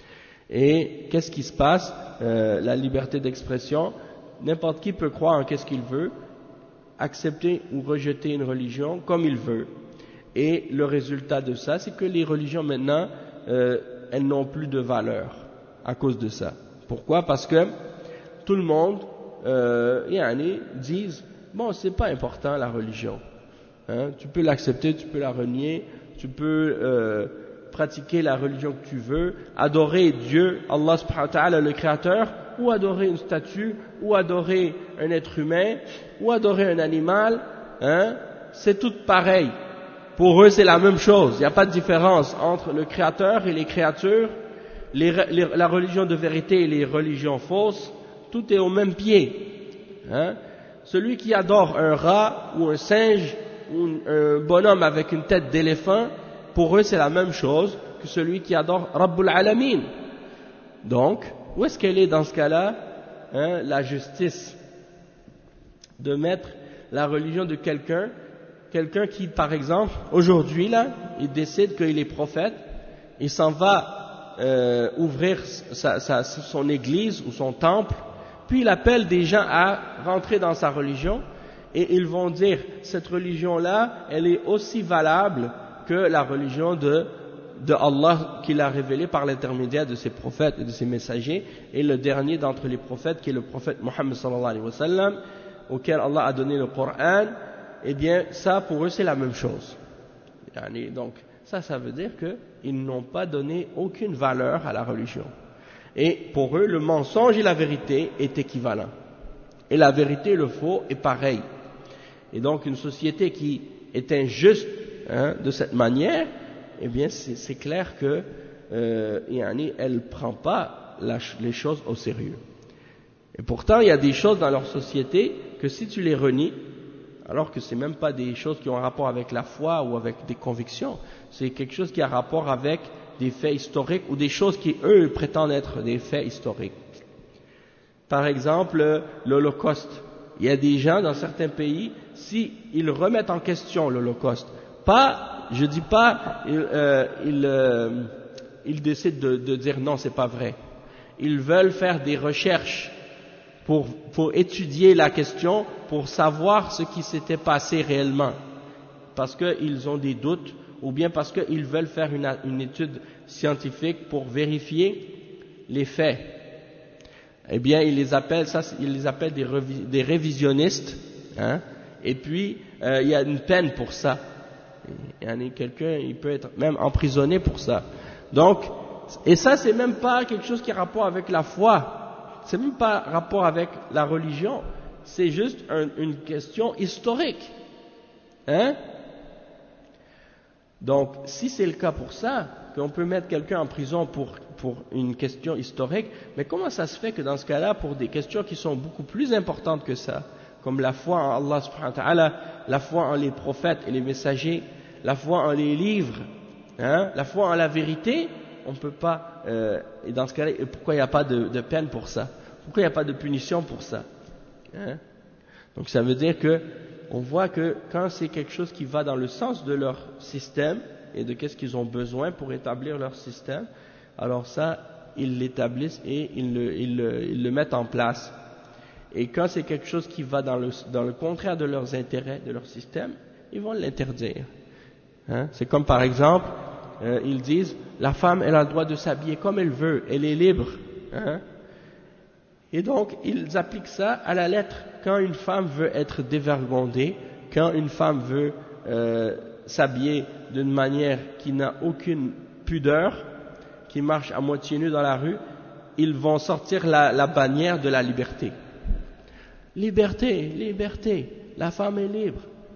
Et qu'est-ce qui se passe? euh, La liberté d'expression, n'importe qui peut croire en qu'est-ce qu'il veut, accepter ou rejeter une religion comme il veut. Et le résultat de ça, c'est que les religions maintenant, euh, elles n'ont plus de valeur à cause de ça. Pourquoi? Parce que tout le monde, euh, yani, disent, bon, c'est pas important la religion. Hein, tu peux l'accepter, tu peux la renier, tu peux euh, pratiquer la religion que tu veux, adorer Dieu, Allah subhanahu wa ta'ala, le Créateur, ou adorer une statue, ou adorer un être humain, ou adorer un animal, hein, c'est tout pareil. Pour eux, c'est la même chose. Il n'y a pas de différence entre le Créateur et les créatures, les, les, la religion de vérité et les religions fausses. Tout est au même pied. Hein. Celui qui adore un rat ou un singe ou un bonhomme avec une tête d'éléphant, pour eux, c'est la même chose que celui qui adore Rabbul Alamin. Donc, où est-ce qu'elle est dans ce cas-là, hein, la justice de mettre la religion de quelqu'un, quelqu'un qui, par exemple, aujourd'hui, là, il décide qu'il est prophète, il s'en va euh, ouvrir sa, sa, son église ou son temple puis il appelle des gens à rentrer dans sa religion, et ils vont dire, cette religion-là, elle est aussi valable que la religion de, de Allah qu'il a révélée par l'intermédiaire de ses prophètes et de ses messagers, et le dernier d'entre les prophètes, qui est le prophète Mohammed sallallahu alayhi wa sallam, auquel Allah a donné le Coran, eh bien, ça, pour eux, c'est la même chose. Donc, ça, ça veut dire qu'ils n'ont pas donné aucune valeur à la religion. Et pour eux, le mensonge et la vérité est équivalent. Et la vérité et le faux est pareil. Et donc, une société qui est injuste hein, de cette manière, eh bien, c'est clair que euh, elle ne prend pas la, les choses au sérieux. Et pourtant, il y a des choses dans leur société que si tu les renies, alors que ce n'est même pas des choses qui ont un rapport avec la foi ou avec des convictions, c'est quelque chose qui a rapport avec des faits historiques ou des choses qui, eux, prétendent être des faits historiques. Par exemple, l'Holocauste. Il y a des gens dans certains pays, s'ils remettent en question l'Holocauste, pas, je dis pas, ils, euh, ils, euh, ils décident de, de dire non, c'est pas vrai. Ils veulent faire des recherches pour, pour étudier la question, pour savoir ce qui s'était passé réellement, parce qu'ils ont des doutes, ou bien parce qu'ils veulent faire une, une étude scientifique pour vérifier les faits. Eh bien, ils les appellent, ça, ils les appellent des, revi, des révisionnistes, hein, et puis euh, il y a une peine pour ça. Il y en a quelqu'un, il peut être même emprisonné pour ça. Donc, et ça, c'est même pas quelque chose qui a rapport avec la foi, c'est même pas rapport avec la religion, c'est juste un, une question historique, hein. Donc, si c'est le cas pour ça, qu'on peut mettre quelqu'un en prison pour, pour une question historique, mais comment ça se fait que dans ce cas-là, pour des questions qui sont beaucoup plus importantes que ça, comme la foi en Allah subhanahu wa ta'ala, la foi en les prophètes et les messagers, la foi en les livres, hein, la foi en la vérité, on ne peut pas, euh, et dans ce cas-là, pourquoi il n'y a pas de, de peine pour ça? Pourquoi il n'y a pas de punition pour ça, hein? Donc ça veut dire que on voit que quand c'est quelque chose qui va dans le sens de leur système et de qu'est-ce qu'ils ont besoin pour établir leur système, alors ça, ils l'établissent et ils le, ils, le, ils le mettent en place. Et quand c'est quelque chose qui va dans le, dans le contraire de leurs intérêts, de leur système, ils vont l'interdire. Hein? C'est comme par exemple, euh, ils disent, la femme, elle a le droit de s'habiller comme elle veut, elle est libre. Hein? Et donc, ils appliquent ça à la lettre. Quand une femme veut être dévergondée, quand une femme veut euh, s'habiller d'une manière qui n'a aucune pudeur, qui marche à moitié nue dans la rue, ils vont sortir la, la bannière de la liberté. Liberté, liberté, la femme est libre.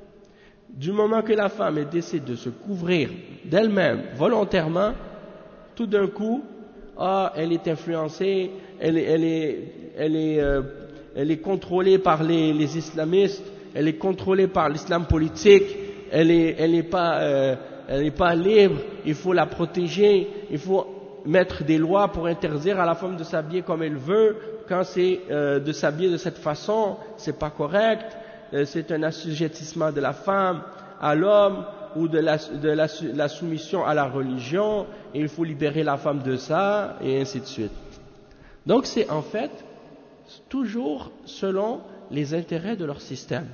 Du moment que la femme décide de se couvrir d'elle-même, volontairement, tout d'un coup, ah, elle est influencée, elle, elle est, elle est, euh, elle est contrôlée par les, les islamistes, elle est contrôlée par l'islam politique, elle est, elle est pas, euh, elle n'est pas libre, il faut la protéger, il faut mettre des lois pour interdire à la femme de s'habiller comme elle veut. Quand c'est euh, de s'habiller de cette façon, c'est pas correct, euh, c'est un assujettissement de la femme à l'homme ou de, la, de la, la soumission à la religion, et il faut libérer la femme de ça, et ainsi de suite. Donc c'est en fait toujours selon les intérêts de leur système,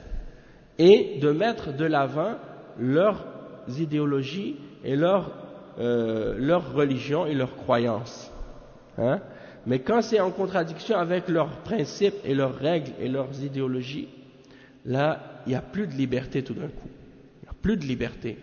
et de mettre de l'avant leurs idéologies et leur, euh, leur religion et leurs croyances. Hein? Mais quand c'est en contradiction avec leurs principes et leurs règles et leurs idéologies, là, il n'y a plus de liberté tout d'un coup. Il n'y a plus de liberté.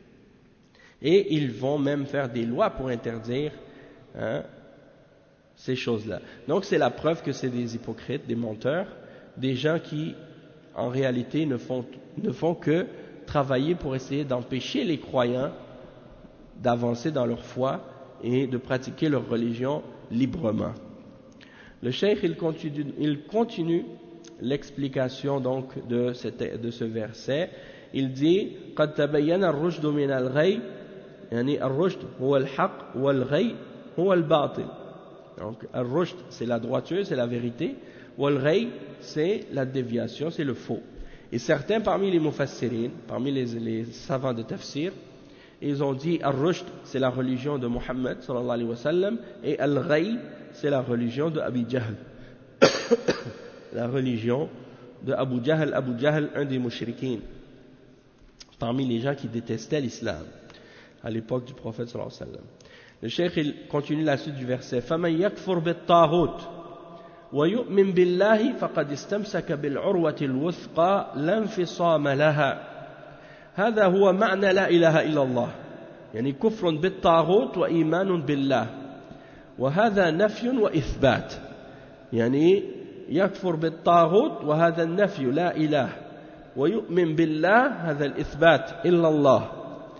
Et ils vont même faire des lois pour interdire hein, ces choses-là. Donc c'est la preuve que c'est des hypocrites, des menteurs, des gens qui, en réalité, ne font, ne font que travailler pour essayer d'empêcher les croyants d'avancer dans leur foi et de pratiquer leur religion librement. Le cheikh, il continue, il continue l'explication donc de, cette, de ce verset. Il dit قد تبين الرشد من الغي يعني الرشد هو الحق والغي هو الباطل. Donc الرشد c'est la droiture, c'est la vérité, والغي c'est la déviation, c'est le faux. Et certains parmi les mufassirin, parmi les, les savants de tafsir, ils ont dit Ar-Rushd, c'est la religion de Muhammad sallallahu alayhi wa sallam, et Al-Ghay, c'est la religion de Abi Jahl. la religion de Abu Jahl, Abu Jahl, un des mushrikines, parmi les gens qui détestaient l'islam à l'époque du prophète sallallahu alayhi wa sallam. Le cheikh il continue la suite du verset. فَمَنْ يَكْفُرْ بِالطَّاغُوتِ وَيُؤْمِنْ بِاللَّهِ فَقَدْ اسْتَمْسَكَ بِالْعُرْوَةِ الْوُثْقَى لَا انفصام لها. هذا هو معنى لا إله إلا الله، يعني كفر بالطاغوت وإيمان بالله، وهذا نفي وإثبات، يعني يكفر بالطاغوت وهذا النفي لا إله، ويؤمن بالله هذا الإثبات إلا الله.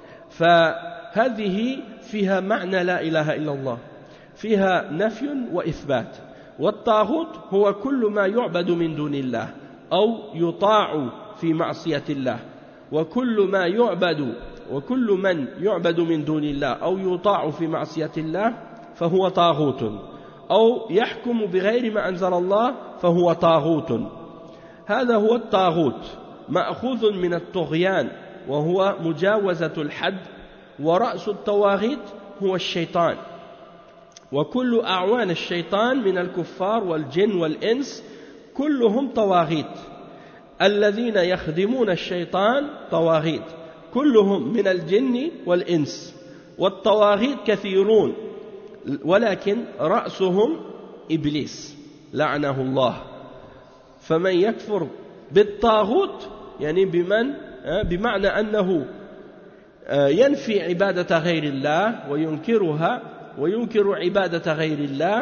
فهذه فيها معنى لا إله إلا الله، فيها نفي وإثبات. والطاغوت هو كل ما يعبد من دون الله أو يطاع في معصية الله، وكل ما يعبد وكل من يعبد من دون الله أو يطاع في معصية الله فهو طاغوت، أو يحكم بغير ما أنزل الله فهو طاغوت. هذا هو الطاغوت، مأخوذ من الطغيان وهو مجاوزة الحد، ورأس الطواغيت هو الشيطان، وكل أعوان الشيطان من الكفار والجن والإنس كلهم طواغيت، الذين يخدمون الشيطان طواغيت كلهم من الجن والإنس، والطواغيت كثيرون ولكن رأسهم إبليس لعنه الله. فمن يكفر بالطاغوت يعني بمن بمعنى أنه ينفي عبادة غير الله وينكرها وينكر عبادة غير الله.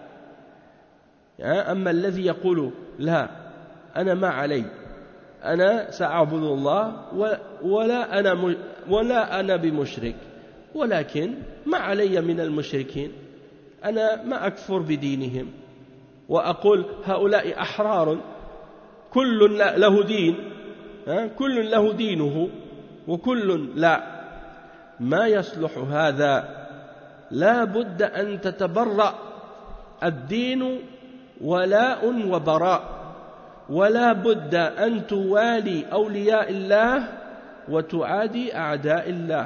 أما الذي يقول لا أنا ما علي، أنا سأعبد الله ولا أنا ولا أنا بمشرك، ولكن ما علي من المشركين، أنا ما أكفر بدينهم، وأقول هؤلاء أحرار كل له دين، كل له دينه وكل لا، ما يصلح هذا. لا بد أن تتبرأ، الدين ولاء وبراء، ولا بد أن توالي أولياء الله وتعادي أعداء الله.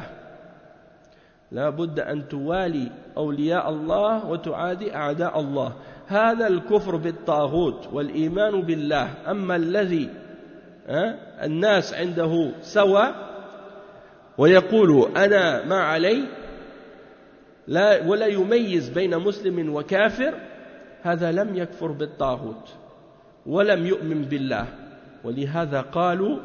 لا بد أن توالي أولياء الله وتعادي أعداء الله. هذا الكفر بالطاغوت والإيمان بالله. أما الذي الناس عنده سوى ويقول أنا ما علي لا ولا يميز بين مسلم وكافر، هذا لم يكفر بالطاغوت ولم يؤمن بالله. ولهذا قالوا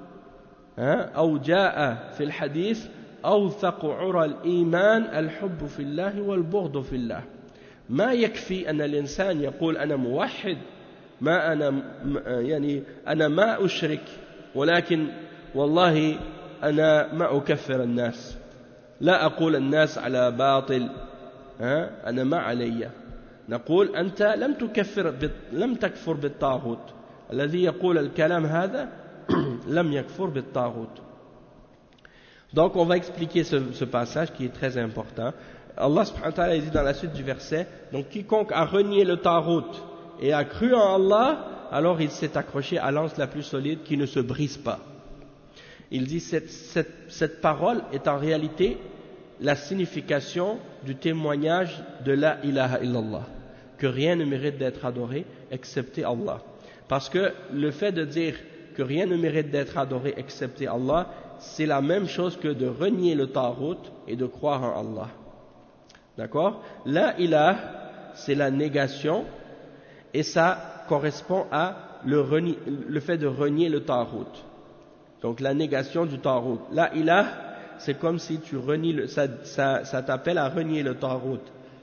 أو جاء في الحديث أوثق عرى الإيمان الحب في الله والبغض في الله. ما يكفي أن الإنسان يقول أنا موحد، ما أنا يعني أنا ما أشرك، ولكن والله أنا ما أكفر الناس، لا أقول الناس على باطل، أنا ما علي. نقول أنت لم تكفر لم تكفر بالطاغوت. الذي يقول الكلام هذا لم يكفر بالطاغوت. Donc on va expliquer ce, ce passage qui est très important. Allah subhanahu wa ta'ala dit dans la suite du verset, donc quiconque a renié le tarout et a cru en Allah, alors il s'est accroché à l'anse la plus solide qui ne se brise pas. Il dit cette, cette, cette parole est en réalité la signification du témoignage de la ilaha illallah, que rien ne mérite d'être adoré excepté Allah. Parce que le fait de dire que rien ne mérite d'être adoré excepté Allah, c'est la même chose que de renier le tarout et de croire en Allah. D'accord? La ilah, c'est la négation, et ça correspond à le, reni, le fait de renier le tarout. Donc la négation du tarout. La ilah, c'est comme si tu renies le, ça, ça, ça t'appelle à renier le tarout.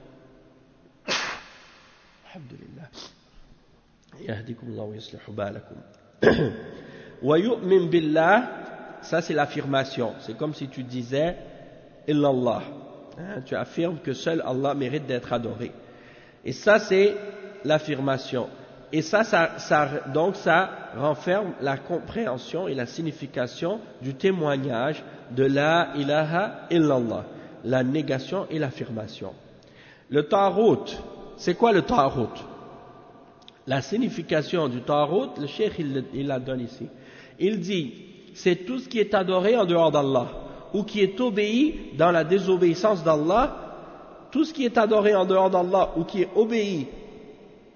Alhamdulillah. Yahdikumullah wa yuslihu balakum. Wa yu'min billah, ça c'est l'affirmation. C'est comme si tu disais illallah. Hein, tu affirmes que seul Allah mérite d'être adoré. Et ça c'est l'affirmation. Et ça, ça, ça, donc ça renferme la compréhension et la signification du témoignage de la ilaha illallah, la négation et l'affirmation. Le tarout, c'est quoi le tarout? La signification du tarout, le cheikh il, il la donne ici. Il dit, c'est tout ce qui est adoré en dehors d'Allah, ou qui est obéi dans la désobéissance d'Allah. Tout ce qui est adoré en dehors d'Allah, ou qui est obéi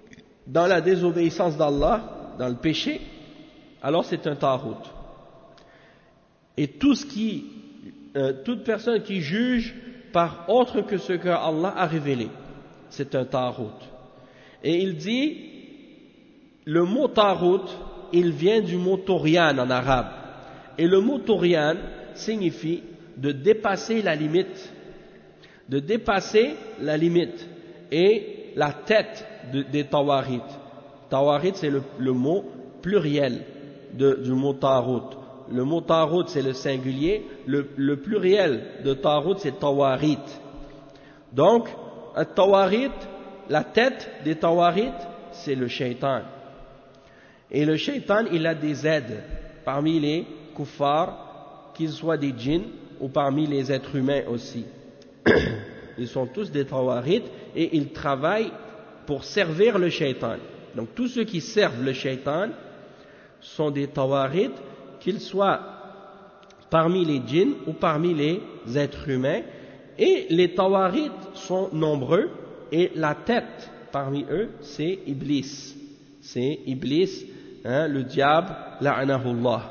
dans la désobéissance d'Allah, dans le péché, alors c'est un tarout. Et tout ce qui, euh, toute personne qui juge par autre que ce que Allah a révélé, c'est un tarout. Et il dit, le mot tarout, il vient du mot turian en arabe. Et le mot turian signifie de dépasser la limite, de dépasser la limite et la tête de, des tawarit. Tawarit, c'est le, le mot pluriel de, du mot tarout. Le mot tarout, c'est le singulier, le, le pluriel de tarout, c'est tawarit. Donc, un tawarit, la tête des tawarit, c'est le shaitan. Et le shaitan, il a des aides parmi les kuffars, qu'ils soient des djinns ou parmi les êtres humains aussi. Ils sont tous des tawarit et ils travaillent pour servir le shaitan. Donc tous ceux qui servent le shaitan sont des tawarit, qu'ils soient parmi les djinns ou parmi les êtres humains. Et les tawarit sont nombreux et la tête parmi eux, c'est Iblis. C'est Iblis, hein, le diable, la'anahullah.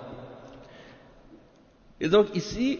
Et donc ici,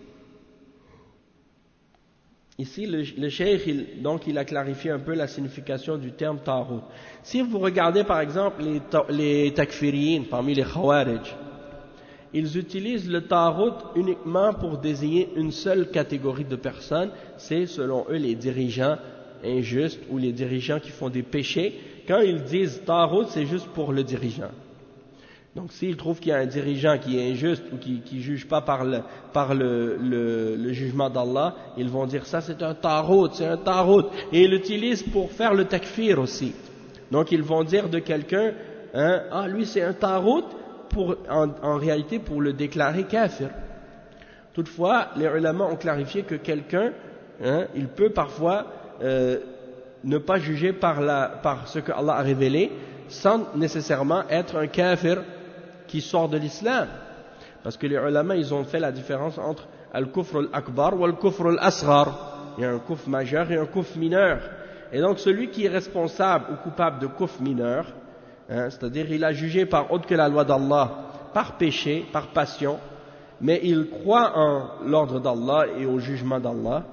ici le, le cheikh, il, donc il a clarifié un peu la signification du terme tarout. Si vous regardez par exemple les, les takfiriyin parmi les khawarij, ils utilisent le tarout uniquement pour désigner une seule catégorie de personnes, c'est selon eux les dirigeants injustes ou les dirigeants qui font des péchés. Quand ils disent tarout, c'est juste pour le dirigeant. Donc s'ils trouvent qu'il y a un dirigeant qui est injuste ou qui ne juge pas par le, par le, le, le jugement d'Allah, ils vont dire ça c'est un tarout, c'est un tarout. Et ils l'utilisent pour faire le takfir aussi. Donc ils vont dire de quelqu'un, hein, ah lui c'est un tarout, pour, en, en réalité pour le déclarer kafir. Toutefois, les ulama ont clarifié que quelqu'un, hein, il peut parfois euh, ne pas juger par, la, par ce que Allah a révélé, sans nécessairement être un kafir qui sort de l'islam. Parce que les ulama, ils ont fait la différence entre al-kufr al-akbar ou al-kufr al-asghar. Il y a un kufr majeur et un kufr mineur. Et donc celui qui est responsable ou coupable de kufr mineur, hein, c'est-à-dire il a jugé par autre que la loi d'Allah, par péché, par passion, mais il croit en l'ordre d'Allah et au jugement d'Allah,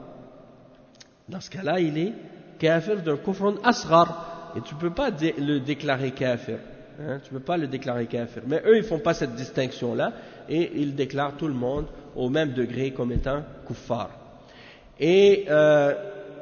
dans ce cas-là, il est kafir d'un kufr asghar. Et tu ne peux pas le déclarer kafir. Hein, tu ne peux pas le déclarer kafir. Mais eux, ils ne font pas cette distinction-là et ils déclarent tout le monde au même degré comme étant kuffar. Et euh,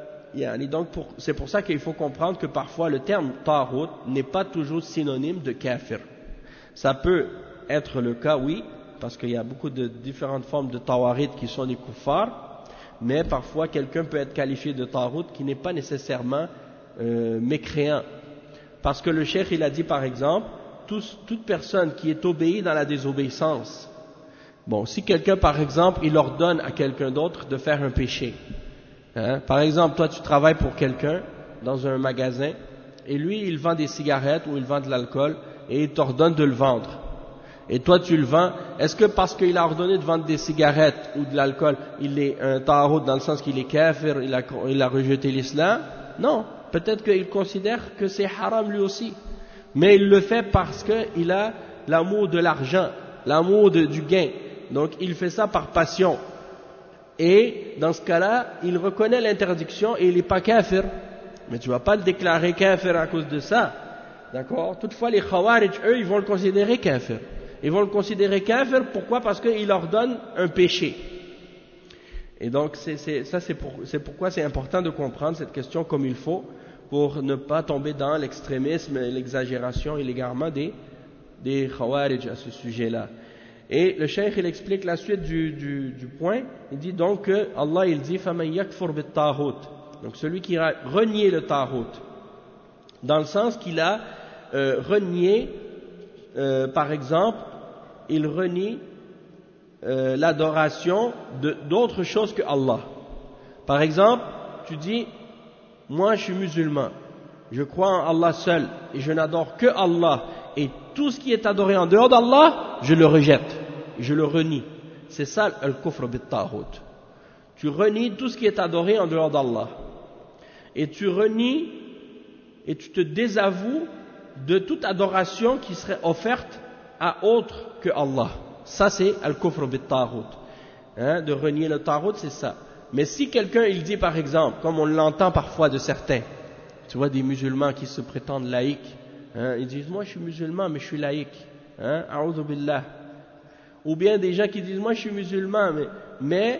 donc pour, c'est pour ça qu'il faut comprendre que parfois le terme tarout n'est pas toujours synonyme de kafir. Ça peut être le cas, oui, parce qu'il y a beaucoup de différentes formes de tawarit qui sont des kuffars, mais parfois quelqu'un peut être qualifié de tarout qui n'est pas nécessairement Euh, mécréant. Parce que le cheikh il a dit par exemple, tous, toute personne qui est obéie dans la désobéissance. Bon, si quelqu'un par exemple il ordonne à quelqu'un d'autre de faire un péché, hein, par exemple toi tu travailles pour quelqu'un dans un magasin et lui il vend des cigarettes ou il vend de l'alcool et il t'ordonne de le vendre. Et toi tu le vends, est-ce que parce qu'il a ordonné de vendre des cigarettes ou de l'alcool, il est un tarout dans le sens qu'il est kafir, il a, il a rejeté l'islam? Non. Peut-être qu'il considère que c'est haram lui aussi, mais il le fait parce qu'il a l'amour de l'argent, l'amour de, du gain. Donc il fait ça par passion. Et dans ce cas-là, il reconnaît l'interdiction et il n'est pas kafir. Mais tu ne vas pas le déclarer kafir à cause de ça. D'accord? Toutefois, les khawarij, eux, ils vont le considérer kafir. Ils vont le considérer kafir, pourquoi? Parce qu'il leur donne un péché. Et donc, c'est, c'est, ça, c'est, pour, c'est pourquoi c'est important de comprendre cette question comme il faut, pour ne pas tomber dans l'extrémisme et l'exagération et l'égarement des, des khawarij à ce sujet-là. Et le cheikh, il explique la suite du, du, du point. Il dit donc que Allah, il dit فَمَنْ يَكْفُرْ بِالطَّاغُوتِ, donc celui qui a renié le tarout, dans le sens qu'il a euh, renié, euh, par exemple, il renie Euh, l'adoration de, d'autres choses que Allah. Par exemple, tu dis, moi je suis musulman, je crois en Allah seul et je n'adore que Allah, et tout ce qui est adoré en dehors d'Allah, je le rejette, je le renie. C'est ça le kufr bit-taghut. Tu renies tout ce qui est adoré en dehors d'Allah, et tu renies et tu te désavoues de toute adoration qui serait offerte à autre que Allah. Ça c'est al-kufr bit-taghut. Hein, de renier le taghut, c'est ça. Mais si quelqu'un il dit par exemple, comme on l'entend parfois de certains, tu vois des musulmans qui se prétendent laïcs, hein, ils disent moi je suis musulman mais je suis laïque, hein, a'udhu billah. Ou bien des gens qui disent moi je suis musulman mais, mais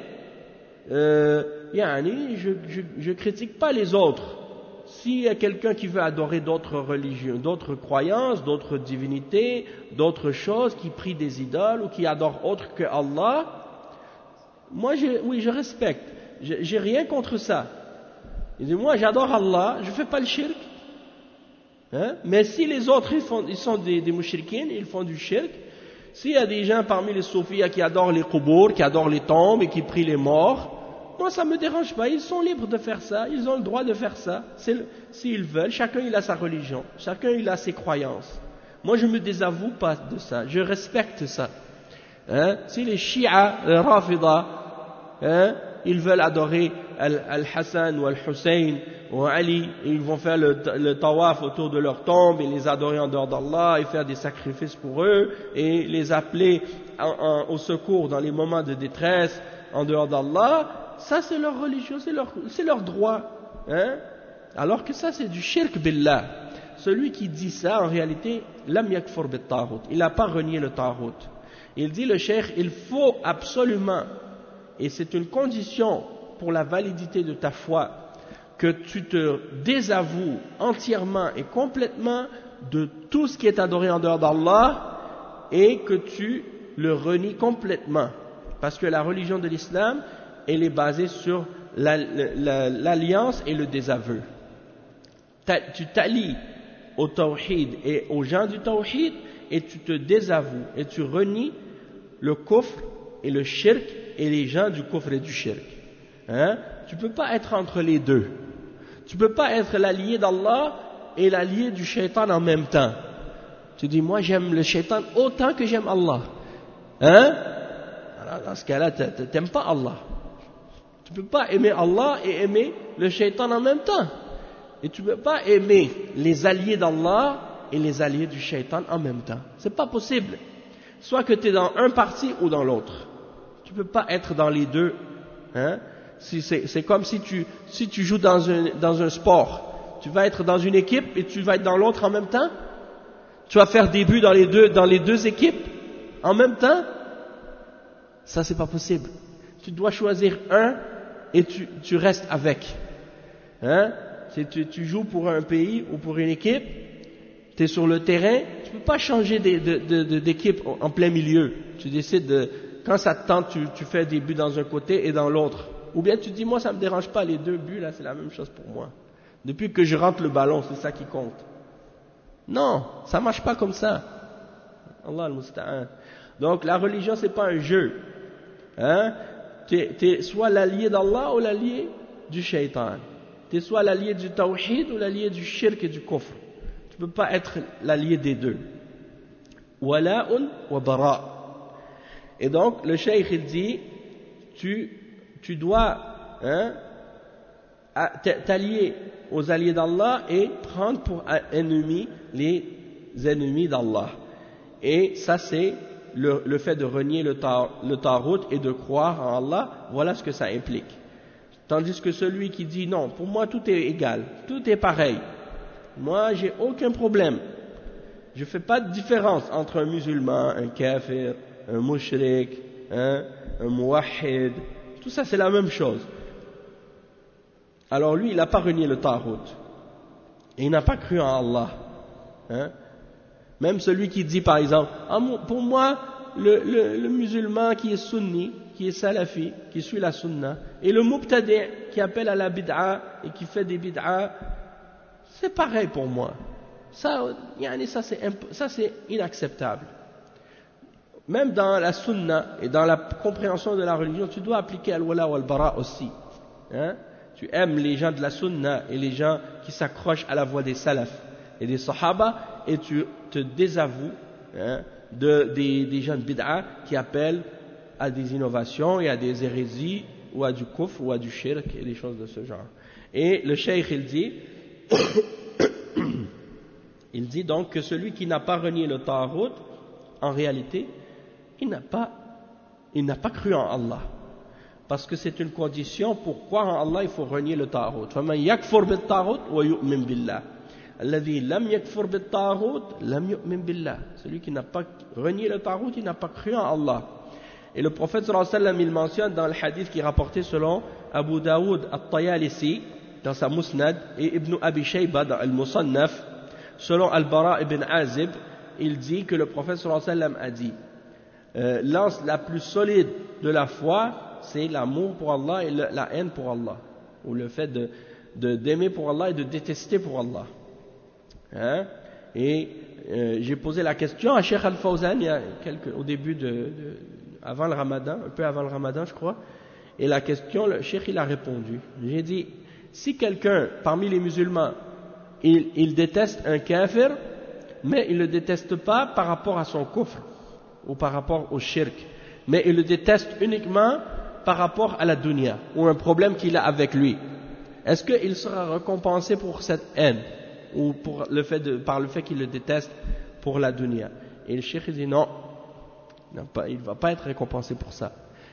euh, yani, je, je, je critique pas les autres. S'il y a quelqu'un qui veut adorer d'autres religions, d'autres croyances, d'autres divinités, d'autres choses, qui prie des idoles ou qui adore autre que Allah, moi, je, oui, je respecte. Je, j'ai rien contre ça. Il dit, moi, j'adore Allah, je fais pas le shirk. Hein? Mais si les autres, ils, font, ils sont des, des mouchriquines, ils font du shirk, s'il y a des gens parmi les soufis qui adorent les qubur, qui adorent les tombes et qui prient les morts, moi, ça ne me dérange pas, ils sont libres de faire ça, ils ont le droit de faire ça, s'ils veulent, chacun il a sa religion, chacun il a ses croyances. Moi, je ne me désavoue pas de ça, je respecte ça. Hein? Si les Shia, les Rafida, hein, ils veulent adorer Al-Hassan ou Al-Hussein ou Ali, et ils vont faire le, le tawaf autour de leur tombe et les adorer en dehors d'Allah et faire des sacrifices pour eux et les appeler en, en, au secours dans les moments de détresse en dehors d'Allah, ça c'est leur religion, c'est leur, c'est leur droit, hein? Alors que ça c'est du shirk billah. Celui qui dit ça en réalité, lam yakfur bit taghut, il n'a pas renié le taghut. Il dit le cheikh, il faut absolument, et c'est une condition pour la validité de ta foi, que tu te désavoues entièrement et complètement de tout ce qui est adoré en dehors d'Allah et que tu le renies complètement. Parce que la religion de l'islam, elle est basée sur la, la, l'alliance et le désaveu. Ta, tu t'allies au tawhid et aux gens du tawhid et tu te désavoues et tu renies le kufr et le shirk et les gens du kufr et du shirk. Hein? Tu ne peux pas être entre les deux. Tu ne peux pas être l'allié d'Allah et l'allié du shaitan en même temps. Tu dis, moi j'aime le shaitan autant que j'aime Allah. Hein? Alors, dans ce cas-là, tu n'aimes pas Allah. Tu ne peux pas aimer Allah et aimer le shaitan en même temps. Et tu ne peux pas aimer les alliés d'Allah et les alliés du shaitan en même temps. Ce n'est pas possible. Soit que tu es dans un parti ou dans l'autre. Tu ne peux pas être dans les deux. Hein? Si c'est, c'est comme si tu, si tu joues dans un, dans un sport. Tu vas être dans une équipe et tu vas être dans l'autre en même temps. Tu vas faire des buts dans les deux, dans les deux équipes en même temps. Ça, c'est pas possible. Tu dois choisir un et tu, tu restes avec. Hein? Si tu, tu joues pour un pays ou pour une équipe, tu es sur le terrain, tu ne peux pas changer de, de, de, d'équipe en plein milieu. Tu décides de, quand ça te tente, tu, tu fais des buts dans un côté et dans l'autre. Ou bien tu te dis, moi ça ne me dérange pas, les deux buts là c'est la même chose pour moi. Depuis que je rentre le ballon, c'est ça qui compte. Non, ça ne marche pas comme ça. Allah al-Musta'an. Donc la religion c'est pas un jeu. Hein? Tu es soit l'allié d'Allah ou l'allié du shaitan. Tu es soit l'allié du tawhid ou l'allié du shirk et du kufr. Tu ne peux pas être l'allié des deux. Wala'un wa bara'. Et donc le cheikh il dit, tu, tu dois hein, t'allier aux alliés d'Allah et prendre pour ennemis les ennemis d'Allah. Et ça c'est le, le fait de renier le, ta, le tarout et de croire en Allah, voilà ce que ça implique. Tandis que celui qui dit non, pour moi tout est égal, tout est pareil. Moi j'ai aucun problème. Je ne fais pas de différence entre un musulman, un kafir, un mushrik, hein, un muwahhid. Tout ça c'est la même chose. Alors lui il n'a pas renié le tarout. Et il n'a pas cru en Allah. Hein. Même celui qui dit par exemple, ah, pour moi, le, le, le musulman qui est sunni, qui est salafi, qui suit la sunna, et le mubtadi' qui appelle à la bid'a et qui fait des bid'a, c'est pareil pour moi. Ça, ça c'est, ça c'est inacceptable. Même dans la sunna et dans la compréhension de la religion, tu dois appliquer al-wala wa al-bara aussi. Hein? Tu aimes les gens de la sunna et les gens qui s'accrochent à la voie des salafs et des sahaba, et tu te désavoues hein, de, des, des gens de bid'a qui appellent à des innovations et à des hérésies ou à du kufr ou à du shirk et des choses de ce genre. Et le cheikh il dit Il dit donc que celui qui n'a pas renié le Taghut, en réalité, il n'a pas, il n'a pas cru en Allah. Parce que c'est une condition pour croire en Allah, il faut renier le Taghut. فَمَنْ يَكْفُرْ بِالطَّاغُوتِ وَيُؤْمِنْ بِاللَّهِ الَّذِي لَمْ يَكْفُرْ بِالطَّاغُوتِ لَمْ يُؤْمِنْ بِاللَّهِ. Celui qui n'a pas renié le Taghut, il n'a pas cru en Allah. Et le prophète sallallahu alayhi wa sallam, il mentionne dans le hadith qui est rapporté selon Abu Daoud al-Tayalisi dans sa Musnad et Ibn Abi Shayba dans al-Musannaf, selon Al-Bara ibn Azib, il dit que le prophète sallallahu alayhi wa sallam a dit euh, l'anse la plus solide de la foi, c'est l'amour pour Allah et le, la haine pour Allah, ou le fait de, de, d'aimer pour Allah et de détester pour Allah. Hein? Et euh, j'ai posé la question à Cheikh Al-Fawzan il y a quelques, au début de, de avant le Ramadan, un peu avant le Ramadan je crois, et la question, le Cheikh il a répondu. J'ai dit, si quelqu'un parmi les musulmans il, il déteste un kafir, mais il ne le déteste pas par rapport à son kufr ou par rapport au shirk, mais il le déteste uniquement par rapport à la dunya ou un problème qu'il a avec lui, est-ce qu'il sera récompensé pour cette haine ou pour le fait de, par le fait qu'il le déteste pour la dunya? Et le cheikh dit non, il ne va pas être récompensé pour ça.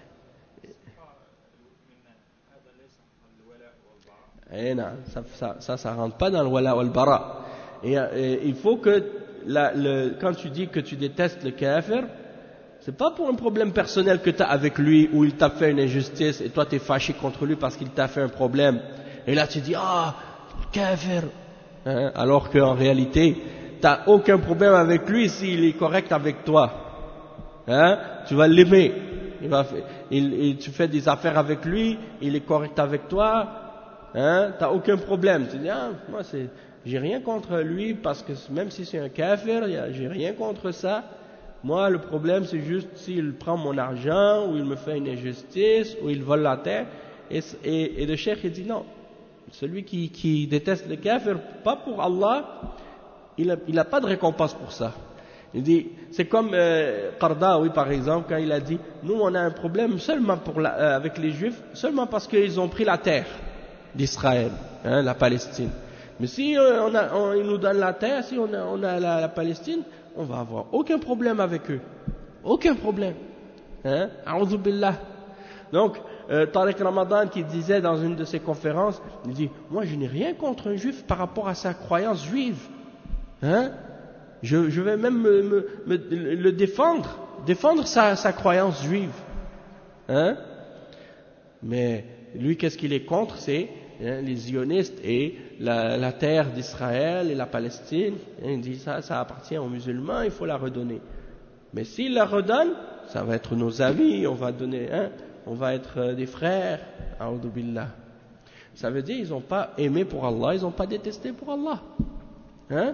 Et non, ça, ça, ça, ça rentre pas dans le wala wal bara. Et, et il faut que la, le, quand tu dis que tu détestes le kafir, c'est pas pour un problème personnel que tu as avec lui ou il t'a fait une injustice et toi tu es fâché contre lui parce qu'il t'a fait un problème. Et là tu dis ah kafir, hein, alors qu'en réalité tu n'as aucun problème avec lui s'il est correct avec toi. Hein, tu vas l'aimer. Il va, il, il, tu fais des affaires avec lui, il est correct avec toi. Hein, tu n'as aucun problème. Tu dis ah moi c'est, j'ai rien contre lui parce que même si c'est un kafir, j'ai rien contre ça. Moi, le problème, c'est juste s'il prend mon argent, ou il me fait une injustice, ou il vole la terre. Et, et, et le cheikh, il dit non. Celui qui, qui déteste le kafir, pas pour Allah, il n'a il a pas de récompense pour ça. Il dit, c'est comme euh, Qardawi, par exemple, quand il a dit, nous, on a un problème seulement pour la, euh, avec les Juifs, seulement parce qu'ils ont pris la terre d'Israël, hein, la Palestine. Mais si euh, on a, on, ils nous donnent la terre, si on a, on a la, la Palestine, on va avoir aucun problème avec eux. Aucun problème. Hein? A'udhu billah. Donc, euh, Tariq Ramadan qui disait dans une de ses conférences, il dit, moi je n'ai rien contre un juif par rapport à sa croyance juive. Hein? Je, je vais même me, me, me, le défendre, défendre sa, sa croyance juive. Hein? Mais lui, qu'est-ce qu'il est contre? C'est hein, les zionistes et la, la terre d'Israël et la Palestine. Il dit ça, ça appartient aux musulmans, il faut la redonner. Mais s'il la redonne, ça va être nos amis, on va donner, hein, on va être des frères. A'udhu billah. Ça veut dire ils n'ont pas aimé pour Allah, ils n'ont pas détesté pour Allah. Hein?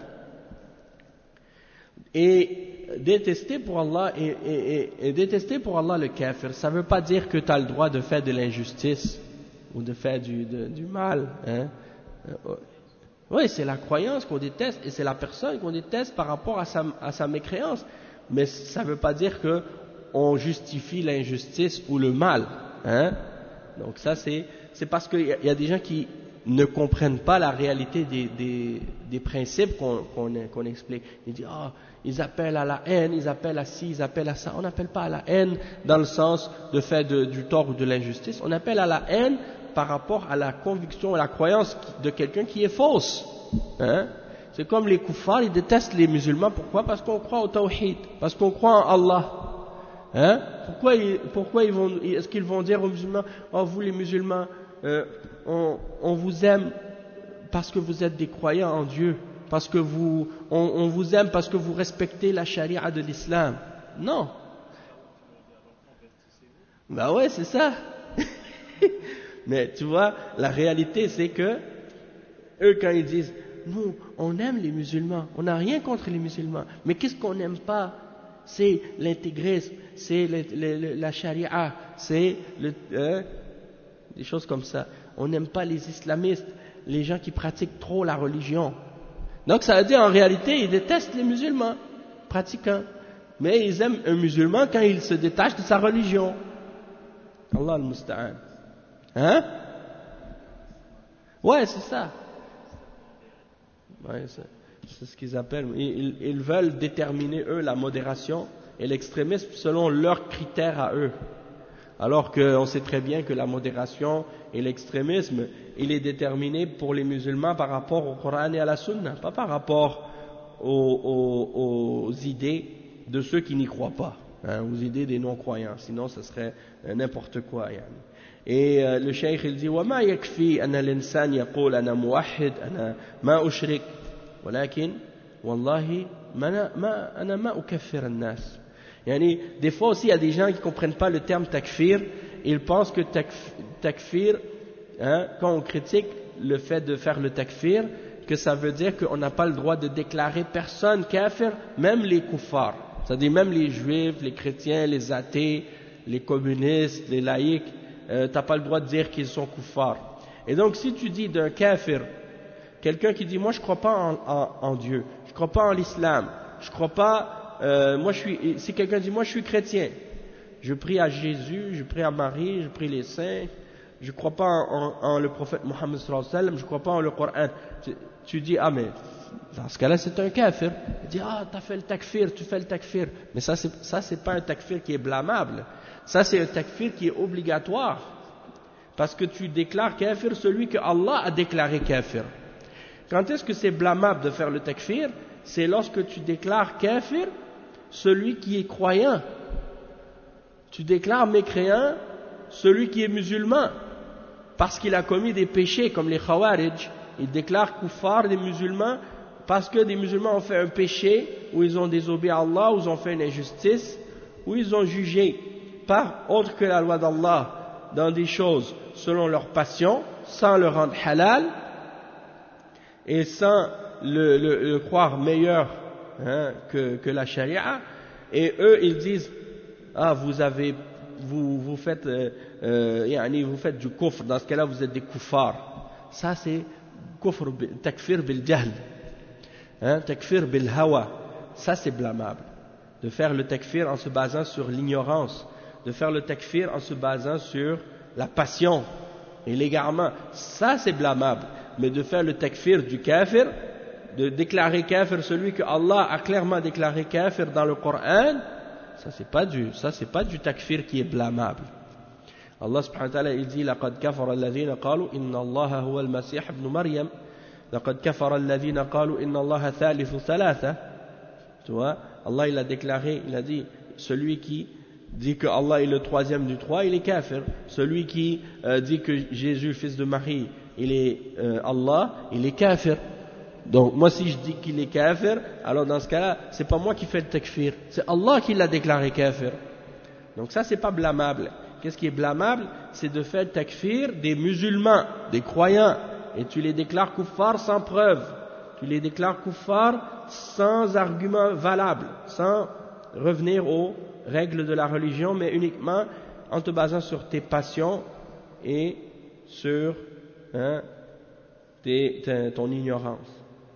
Et détester pour Allah et, et, et, et détester pour Allah le kafir, ça ne veut pas dire que tu as le droit de faire de l'injustice ou de faire du, de, du mal. Hein? Oui, c'est la croyance qu'on déteste et c'est la personne qu'on déteste par rapport à sa, à sa mécréance. Mais ça ne veut pas dire qu'on justifie l'injustice ou le mal. Hein? Donc ça, c'est, c'est parce qu'il y, y a des gens qui ne comprennent pas la réalité des, des, des principes qu'on, qu'on, qu'on explique. Ils disent, ah, oh, ils appellent à la haine, ils appellent à ci, ils appellent à ça. On n'appelle pas à la haine dans le sens de faire de, du tort ou de l'injustice. On appelle à la haine par rapport à la conviction et la croyance de quelqu'un qui est fausse. Hein? C'est comme les kuffars, ils détestent les musulmans. Pourquoi? Parce qu'on croit au tawhid, parce qu'on croit en Allah. Hein? Pourquoi, ils, pourquoi ils vont, est-ce qu'ils vont dire aux musulmans, oh vous les musulmans, euh, on, on vous aime parce que vous êtes des croyants en Dieu, parce que vous, on, on vous aime parce que vous respectez la charia de l'islam. Non. Ben ouais, c'est ça. Mais tu vois, la réalité c'est que eux quand ils disent nous on aime les musulmans, on n'a rien contre les musulmans, mais qu'est-ce qu'on n'aime pas? C'est l'intégrisme, c'est le, le, le, la charia, c'est le, euh, des choses comme ça. On n'aime pas les islamistes, les gens qui pratiquent trop la religion. Donc ça veut dire en réalité ils détestent les musulmans pratiquants, mais ils aiment un musulman quand il se détache de sa religion. Allah al-Musta'an. Hein? Ouais, c'est ça. Ouais, c'est, c'est ce qu'ils appellent, ils, ils veulent déterminer eux la modération et l'extrémisme selon leurs critères à eux. Alors qu'on sait très bien que la modération et l'extrémisme, il est déterminé pour les musulmans par rapport au Coran et à la Sunna, pas par rapport aux, aux, aux idées de ceux qui n'y croient pas, hein, aux idées des non-croyants, sinon ce serait n'importe quoi. Yani. Et euh, le cheikh il dit وما يكفي أن الإنسان يقول أنا موحد أنا ما أشرك ولكن والله ما ما أنا ما أكفر الناس. Yani, des fois aussi il y a des gens qui ne comprennent pas le terme takfir, ils pensent que takfir, hein, quand on critique le fait de faire le takfir, que ça veut dire qu'on n'a pas le droit de déclarer personne kafir, même les kuffars, c'est-à-dire même les juifs, les chrétiens, les athées, les communistes, les laïcs, euh, tu n'as pas le droit de dire qu'ils sont kuffars. Et donc si tu dis d'un kafir, quelqu'un qui dit moi je ne crois pas en, en, en Dieu, je ne crois pas en l'islam, je ne crois pas... Euh, moi, je suis, si quelqu'un dit, moi, je suis chrétien, je prie à Jésus, je prie à Marie, je prie les saints, je ne crois pas en, en, en le prophète Mohammed sallallahu alayhi wa sallam, je ne crois pas en le Coran. Tu, tu dis, ah, mais dans ce cas-là, c'est un kafir. Il dit, ah, tu as fait le takfir, tu fais le takfir. Mais ça, c'est, ça, c'est pas un takfir qui est blâmable. Ça, c'est un takfir qui est obligatoire. Parce que tu déclares kafir celui que Allah a déclaré kafir. Quand est-ce que c'est blâmable de faire le takfir? C'est lorsque tu déclares kafir celui qui est croyant. Tu déclares mécréant celui qui est musulman parce qu'il a commis des péchés comme les Khawarij. Ils déclarent kuffar des musulmans parce que des musulmans ont fait un péché où ils ont désobéi à Allah, où ils ont fait une injustice, où ils ont jugé par autre que la loi d'Allah dans des choses selon leur passion, sans le rendre halal et sans le, le, le croire meilleur Hein, que, que la charia, et eux ils disent ah vous avez vous, vous faites euh, euh, yani, vous faites du kufr, dans ce cas là vous êtes des kuffars. Ça c'est kufr, takfir bil jahl, hein, takfir bil hawa. Ça c'est blâmable de faire le takfir en se basant sur l'ignorance, de faire le takfir en se basant sur la passion et l'égarement. Ça c'est blâmable, mais de faire le takfir du kafir, de déclarer kafir celui que Allah a clairement déclaré kafir dans le Coran, ça c'est pas du, ça c'est pas du takfir qui est blâmable. Allah subhanahu wa ta'ala il dit لقد كفر الذين قالوا إن الله هو المسيح ابن مريم لقد كفر الذين قالوا إن الله ثالث ثلاثة. Tu vois, Allah il a déclaré, il a dit celui qui dit que Allah est le troisième du trois, il est kafir. Celui qui euh, dit que Jésus fils de Marie il est euh, Allah, il est kafir. Donc moi si je dis qu'il est kafir, alors dans ce cas-là, c'est pas moi qui fais le takfir, c'est Allah qui l'a déclaré kafir. Donc ça c'est pas blâmable. Qu'est-ce qui est blâmable? C'est de faire le takfir des musulmans, des croyants, et tu les déclares kuffar sans preuve. Tu les déclares kuffar sans argument valable, sans revenir aux règles de la religion, mais uniquement en te basant sur tes passions et sur hein, tes, tes, ton ignorance.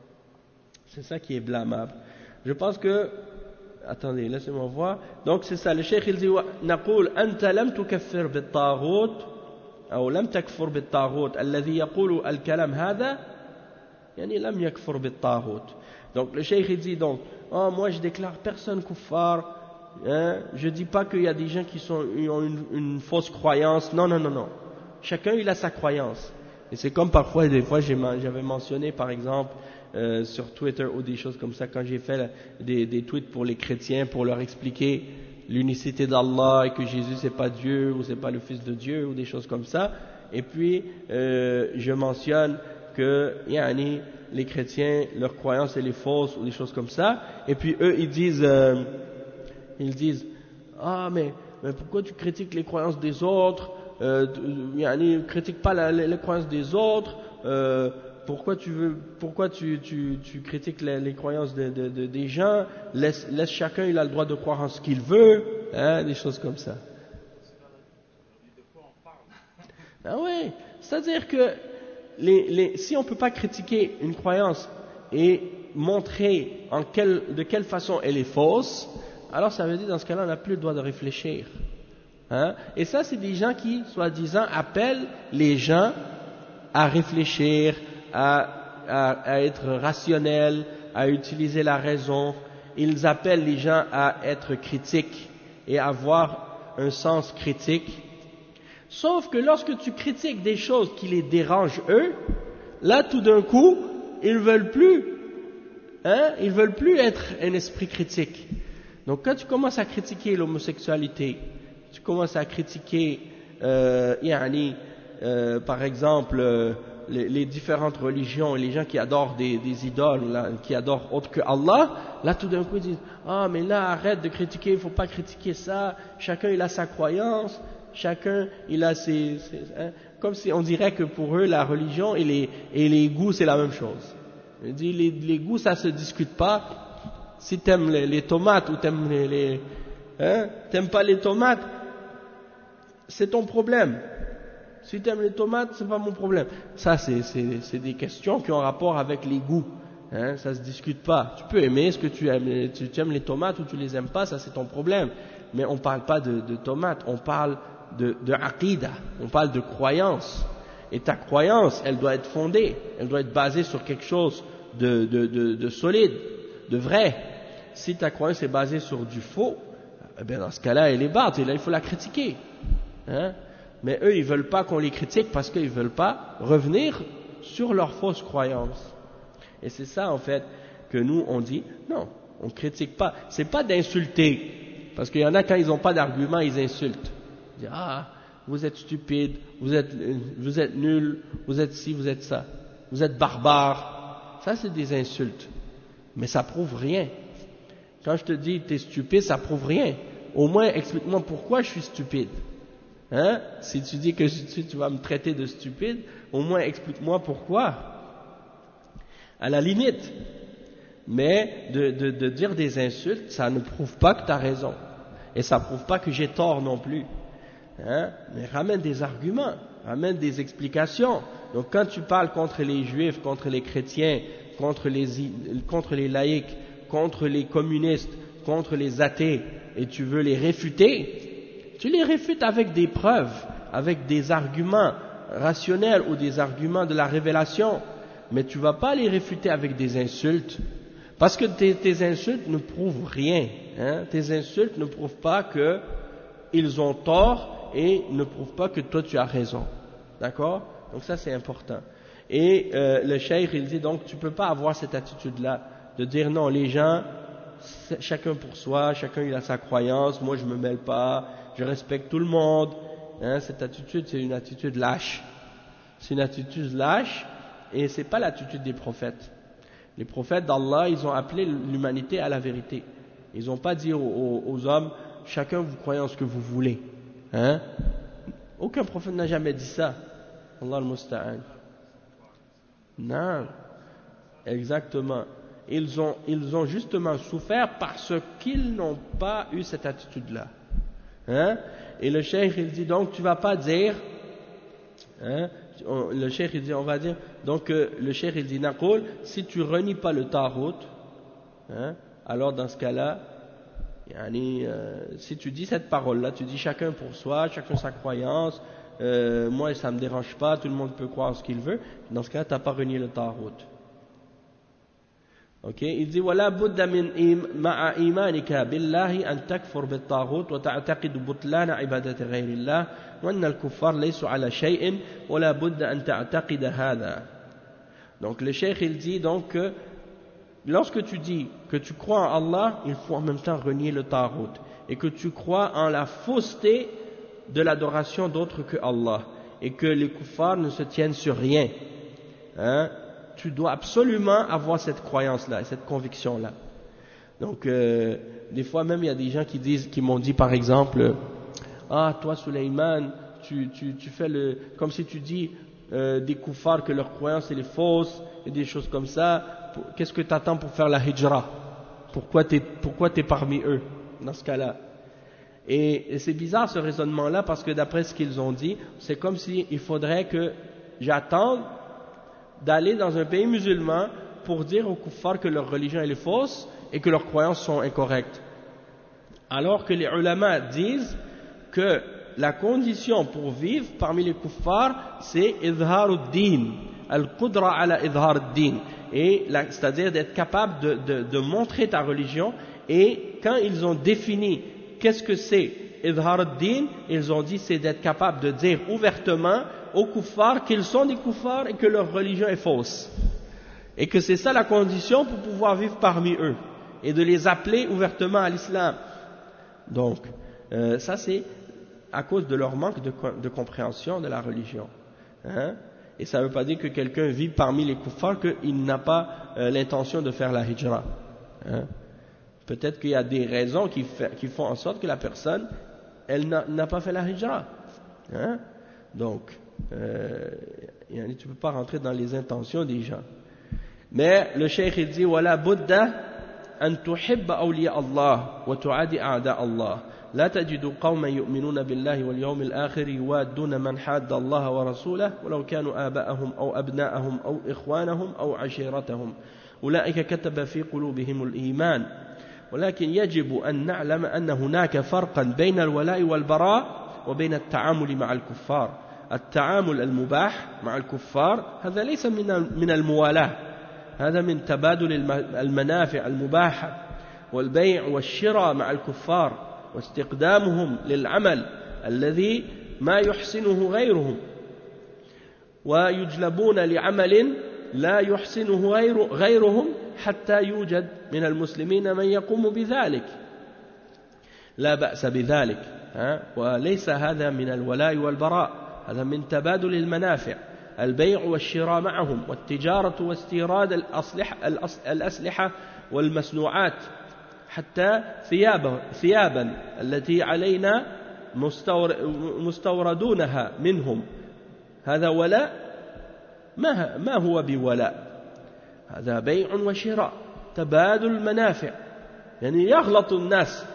C'est ça qui est blâmable. Je pense que, attendez, laissez-moi voir. Donc c'est ça, le cheikh il dit نقول أنت لم تكفر بالطاغوت أو لم تكفر بالطاغوت الذي يقول الكلام هذا يعني لم يكفر بالطاغوت. Donc le cheikh il dit donc, oh moi je déclare personne kuffar, hein, je dis pas qu'il y a des gens qui sont, ont une, une fausse croyance, non non non non. Chacun il a sa croyance. Et c'est comme parfois, des fois j'avais mentionné par exemple Euh, sur Twitter ou des choses comme ça, quand j'ai fait la, des, des tweets pour les chrétiens pour leur expliquer l'unicité d'Allah et que Jésus c'est pas Dieu ou c'est pas le Fils de Dieu ou des choses comme ça, et puis euh, je mentionne que yani, les chrétiens leur croyance elle est fausse ou des choses comme ça, et puis eux ils disent euh, ils disent ah mais, mais pourquoi tu critiques les croyances des autres, euh, yani, critique pas la, les, les croyances des autres, euh, pourquoi tu veux, pourquoi tu, tu, tu critiques les, les croyances de, de, de, des gens, laisse, laisse chacun, il a le droit de croire en ce qu'il veut, hein, des choses comme ça. Ah oui, c'est-à-dire que les, les, si on ne peut pas critiquer une croyance et montrer en quelle, de quelle façon elle est fausse, alors ça veut dire dans ce cas-là on n'a plus le droit de réfléchir. Hein? Et ça c'est des gens qui, soi-disant, appellent les gens à réfléchir, À, à, à être rationnel, à utiliser la raison. Ils appellent les gens à être critiques et à avoir un sens critique. Sauf que lorsque tu critiques des choses qui les dérangent eux, là tout d'un coup, ils veulent plus, hein, ils veulent plus être un esprit critique. Donc quand tu commences à critiquer l'homosexualité, tu commences à critiquer, euh, yani, euh, par exemple, euh, les, les différentes religions et les gens qui adorent des, des idoles, là, qui adorent autre que Allah, là tout d'un coup ils disent « Ah mais là arrête de critiquer, il ne faut pas critiquer ça, chacun il a sa croyance, chacun il a ses... ses hein. » Comme si on dirait que pour eux la religion et les, et les goûts c'est la même chose. Il dit les, les goûts ça se discute pas. Si t'aimes les, les tomates ou t'aimes les, les hein, t'aimes pas les tomates, c'est ton problème. Si t'aimes les tomates, c'est pas mon problème. Ça, c'est, c'est, c'est des questions qui ont rapport avec les goûts. Hein, ça se discute pas. Tu peux aimer ce que tu aimes. Tu, tu aimes les tomates ou tu les aimes pas, ça c'est ton problème. Mais on parle pas de, de tomates, on parle de, de aqidah, on parle de croyance. Et ta croyance, elle doit être fondée, elle doit être basée sur quelque chose de, de, de, de solide, de vrai. Si ta croyance est basée sur du faux, eh bien dans ce cas-là, elle est batte, et là il faut la critiquer. Hein? Mais eux, ils veulent pas qu'on les critique parce qu'ils veulent pas revenir sur leurs fausses croyances. Et c'est ça en fait que nous on dit, non, on critique pas. C'est pas d'insulter, parce qu'il y en a quand ils n'ont pas d'argument, ils insultent. Ils disent, ah, vous êtes stupide, vous êtes, vous êtes nul, vous êtes ci, vous êtes ça, vous êtes barbare. Ça c'est des insultes, mais ça prouve rien. Quand je te dis t'es stupide, ça prouve rien. Au moins explique-moi pourquoi je suis stupide. Hein? Si tu dis que tu, tu vas me traiter de stupide, au moins explique-moi pourquoi. À la limite. Mais de, de, de dire des insultes, ça ne prouve pas que tu as raison. Et ça ne prouve pas que j'ai tort non plus. Hein? Mais ramène des arguments, ramène des explications. Donc quand tu parles contre les juifs, contre les chrétiens, contre les, contre les laïcs, contre les communistes, contre les athées, et tu veux les réfuter, tu les réfutes avec des preuves, avec des arguments rationnels ou des arguments de la révélation, mais tu ne vas pas les réfuter avec des insultes, parce que tes, tes insultes ne prouvent rien. Hein? Tes insultes ne prouvent pas qu'ils ont tort et ne prouvent pas que toi tu as raison. D'accord? Donc ça c'est important. Et euh, le cheikh il dit donc tu ne peux pas avoir cette attitude-là, de dire non, les gens, chacun pour soi, chacun il a sa croyance, moi je ne me mêle pas, je respecte tout le monde. Hein, cette attitude, c'est une attitude lâche. C'est une attitude lâche et ce n'est pas l'attitude des prophètes. Les prophètes d'Allah, ils ont appelé l'humanité à la vérité. Ils n'ont pas dit aux, aux, aux hommes, chacun vous croyez en ce que vous voulez. Hein? Aucun prophète n'a jamais dit ça. Allah al-Musta'an. Non, exactement. Ils ont, ils ont justement souffert parce qu'ils n'ont pas eu cette attitude-là. Hein? Et le cheikh il dit donc tu vas pas dire, hein, on, le cheikh il dit on va dire, donc euh, le cheikh il dit Naqul, si tu renies pas le Tarout, hein, alors dans ce cas-là, yani, euh, si tu dis cette parole-là, tu dis chacun pour soi, chacun sa croyance, euh, moi ça me dérange pas, tout le monde peut croire ce qu'il veut, dans ce cas-là tu n'as pas renié le Tarout. Ok, il dit ولا بد من مع إيمانك بالله أن تكفر بالطاغوت وتعتقد بطلان عبادة غير الله وأن الكفار ليسوا على شيء ولا بد أن تعتقد هذا. Donc le cheikh il dit donc que lorsque tu dis que tu crois en Allah, il faut en même temps renier le tarout et que tu crois en la fausseté de l'adoration d'autre que Allah et que les kuffars ne se tiennent sur rien. Hein? Tu dois absolument avoir cette croyance-là et cette conviction-là. Donc, euh, des fois même, il y a des gens qui disent, qui m'ont dit par exemple, ah, toi, Suleiman, tu, tu, tu fais le, comme si tu dis euh, des kuffars que leur croyance elle est fausse et des choses comme ça. Qu'est-ce que tu attends pour faire la hijra? Pourquoi t'es, pourquoi t'es parmi eux dans ce cas-là? Et, et c'est bizarre ce raisonnement-là parce que d'après ce qu'ils ont dit, c'est comme si il faudrait que j'attende d'aller dans un pays musulman pour dire aux kuffars que leur religion elle est fausse et que leurs croyances sont incorrectes. Alors que les ulama disent que la condition pour vivre parmi les kuffars, c'est idhar ad-din, al-qudra ala idhar ad-din. et c'est-à-dire d'être capable de, de, de montrer ta religion. Et quand ils ont défini qu'est-ce que c'est Idhar ad-Din, ils ont dit c'est d'être capable de dire ouvertement aux kuffars qu'ils sont des kuffars et que leur religion est fausse. Et que c'est ça la condition pour pouvoir vivre parmi eux. Et de les appeler ouvertement à l'islam. Donc, euh, ça c'est à cause de leur manque de, de compréhension de la religion. Hein? Et ça ne veut pas dire que quelqu'un vit parmi les kuffars qu'il n'a pas euh, l'intention de faire la hijra. Hein? Peut-être qu'il y a des raisons qui, fait, qui font en sorte que la personne, elle n'a pas fait la hijra. Hein? Donc, euh, tu ne peux pas rentrer dans les intentions des gens. Mais le cheikh il dit ولا بد أن تحب أولياء الله وتعادي أعداء الله لا تجد قوما يؤمنون بالله واليوم الآخر يوادون من حاد الله ورسوله ولو كانوا آباءهم أو أبناءهم أو إخوانهم أو عشيرتهم أولئك كتب في قلوبهم الإيمان ولكن يجب أن نعلم أن هناك فرقا بين الولاء والبراء وبين التعامل مع الكفار. التعامل المباح مع الكفار هذا ليس من من الموالاة، هذا من تبادل المنافع المباحة والبيع والشراء مع الكفار واستقدامهم للعمل الذي ما يحسنه غيرهم ويجلبون لعمل لا يحسنه غير غيرهم حتى يوجد من المسلمين من يقوم بذلك لا بأس بذلك. وليس هذا من الولاء والبراء، هذا من تبادل المنافع، البيع والشراء معهم والتجارة واستيراد الأصلحة, الأسلحة والمصنوعات حتى ثيابه ثيابا التي علينا مستوردونها منهم. هذا ولاء؟ ما, ما هو بولاء، هذا بيع وشراء، تبادل المنافع. يعني يغلط الناس،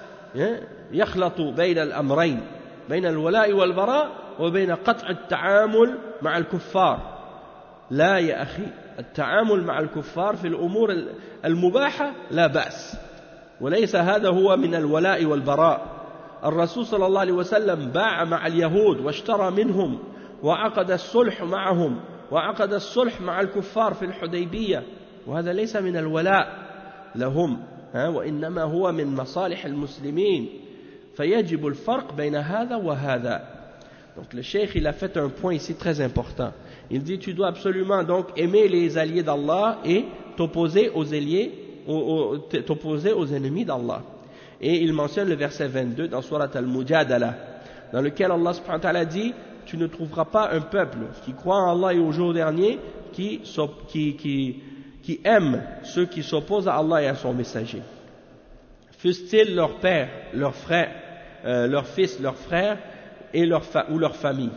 يخلط بين الأمرين، بين الولاء والبراء وبين قطع التعامل مع الكفار. لا يا أخي، التعامل مع الكفار في الأمور المباحة لا بأس، وليس هذا هو من الولاء والبراء. الرسول صلى الله عليه وسلم باع مع اليهود واشترى منهم وعقد الصلح معهم وعقد الصلح مع الكفار في الحديبية، وهذا ليس من الولاء لهم، وإنما هو من مصالح المسلمين. فيجب الفرق بين هذا وهذا. Donc le cheikh il a fait un point ici très important. Il dit tu dois absolument donc aimer les alliés d'Allah et t'opposer aux alliés, t'opposer aux ennemis d'Allah. Et il mentionne le verset vingt-deux dans Surat Al-Mujadala, dans lequel Allah subhanahu wa ta'ala dit tu ne trouveras pas un peuple qui croit en Allah et au jour dernier qui, qui, qui, qui aime ceux qui s'opposent à Allah et à son messager, fussent-ils leur père, leur frère, euh, leur fils, leur frère et leur fa ou leur famille.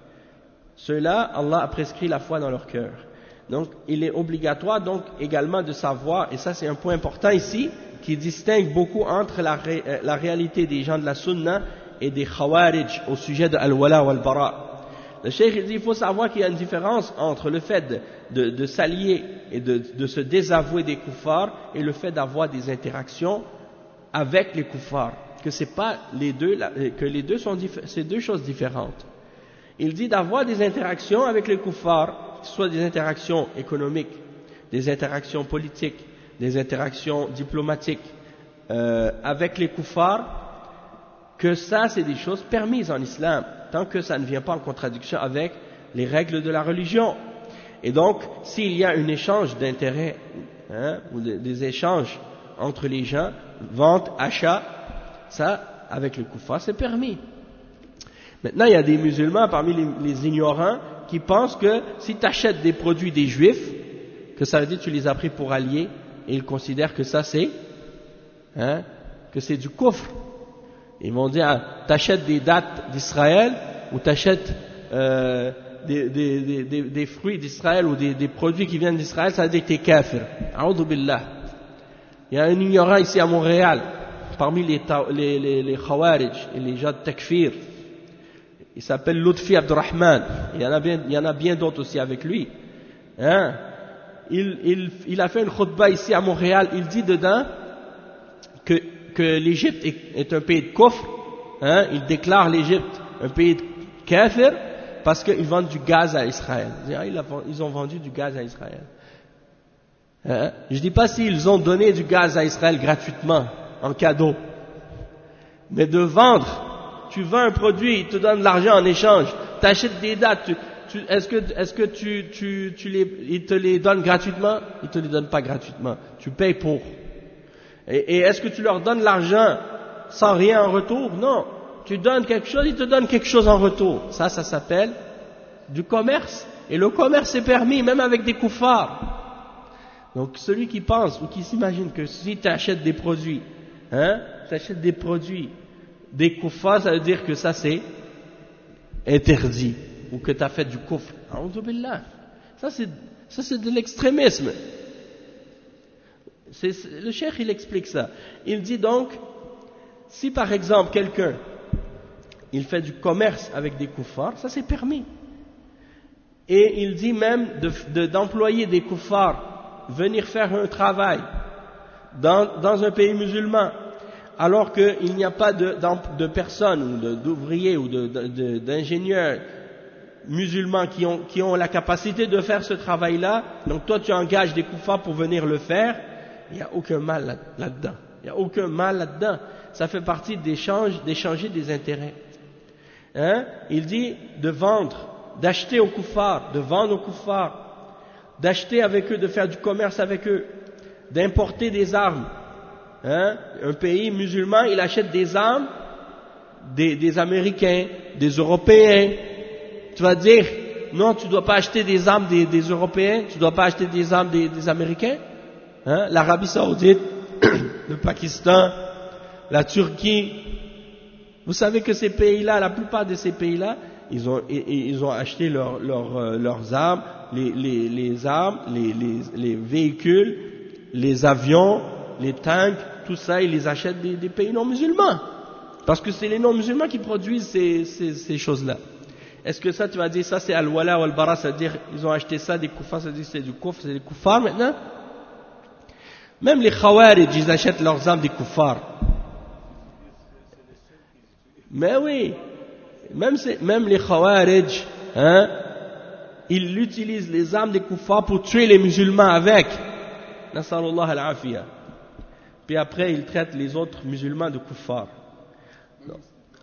Ceux-là, Allah a prescrit la foi dans leur cœur. Donc, il est obligatoire donc également de savoir, et ça c'est un point important ici, qui distingue beaucoup entre la, ré, la réalité des gens de la Sunna et des Khawarij au sujet de Al-Wala wal-Bara. Le cheikh il dit il faut savoir qu'il y a une différence entre le fait de, de, de s'allier et de, de se désavouer des kuffars et le fait d'avoir des interactions avec les kuffars. Que c'est pas les deux, que les deux sont c'est deux choses différentes. Il dit d'avoir des interactions avec les kuffars, que ce soit des interactions économiques, des interactions politiques, des interactions diplomatiques euh, avec les kuffars, que ça c'est des choses permises en islam, tant que ça ne vient pas en contradiction avec les règles de la religion. Et donc, s'il y a un échange d'intérêts, hein, ou des, des échanges entre les gens, vente, achat, ça, avec le kuffar, c'est permis. Maintenant, il y a des musulmans parmi les, les ignorants qui pensent que si tu achètes des produits des juifs, que ça veut dire que tu les as pris pour alliés, et ils considèrent que ça c'est, hein, que c'est du kufr. Ils vont dire, ah, tu achètes des dattes d'Israël, ou tu achètes euh, des, des, des, des fruits d'Israël, ou des, des produits qui viennent d'Israël, ça veut dire que tu es kafir. A'udhu billah. Il y a un ignorant ici à Montréal, parmi les, les, les, les Khawarij et les gens de Takfir. Il s'appelle Lutfi Abdurrahman. Il y en a bien, il y en a bien d'autres aussi avec lui. Hein? Il, il, il a fait une khutbah ici à Montréal. Il dit dedans que, que l'Égypte est, est un pays de kufr. Hein? Il déclare l'Égypte un pays de kafir parce qu'ils vendent du gaz à Israël. Ils ont vendu du gaz à Israël. Hein? Je ne dis pas s'ils ont donné du gaz à Israël gratuitement, en cadeau. Mais de vendre, tu vends un produit, ils te donnent de l'argent en échange. Tu achètes des dates, tu, tu, est-ce que, est-ce que tu, tu, tu les, ils te les donnent gratuitement? Ils te les donnent pas gratuitement. Tu payes pour. Et, et est-ce que tu leur donnes l'argent sans rien en retour? Non. Tu donnes quelque chose, ils te donnent quelque chose en retour. Ça, ça s'appelle du commerce. Et le commerce est permis, même avec des koufars. Donc, celui qui pense ou qui s'imagine que si tu achètes des produits, hein, tu achètes des produits, des koufars, ça veut dire que ça c'est interdit. Ou que tu as fait du koufr. A'oudhu billah. Ça c'est, ça c'est de l'extrémisme. C'est, c'est, le cheikh il explique ça. Il dit donc, si par exemple quelqu'un, il fait du commerce avec des koufars, ça c'est permis. Et il dit même de, de, d'employer des koufars, venir faire un travail dans, dans un pays musulman, alors qu'il n'y a pas de, de personnes, ou de, d'ouvriers ou de, de, d'ingénieurs musulmans qui ont, qui ont la capacité de faire ce travail-là, donc toi tu engages des koufars pour venir le faire, il n'y a aucun mal là, là-dedans. Il n'y a aucun mal là-dedans. Ça fait partie d'échange, d'échanger des intérêts. Hein? Il dit de vendre, d'acheter aux koufars, de vendre aux koufars, d'acheter avec eux, de faire du commerce avec eux, d'importer des armes. Hein? Un pays musulman, il achète des armes des, des Américains, des Européens. Tu vas dire, non, tu ne dois pas acheter des armes des, des Européens, tu ne dois pas acheter des armes des, des Américains. Hein? L'Arabie Saoudite, le Pakistan, la Turquie. Vous savez que ces pays-là, la plupart de ces pays-là, ils ont, ils ont acheté leur, leur, leurs armes, les, les, les armes, les, les, les véhicules, les avions, les tanks, tout ça, ils les achètent des, des pays non musulmans. Parce que c'est les non musulmans qui produisent ces, ces, ces choses-là. Est-ce que ça, tu vas dire, ça c'est al-wala ou al-bara, c'est-à-dire, ils ont acheté ça des koufars, c'est-à-dire c'est du koufr, c'est des koufars maintenant? Même les khawarij, ils achètent leurs armes des koufars. Mais oui, même, même les khawarij, hein, ils utilisent les armes des koufars pour tuer les musulmans avec. Nasallallahu al-afiyah. Puis après, ils traitent les autres musulmans de koufars. Non.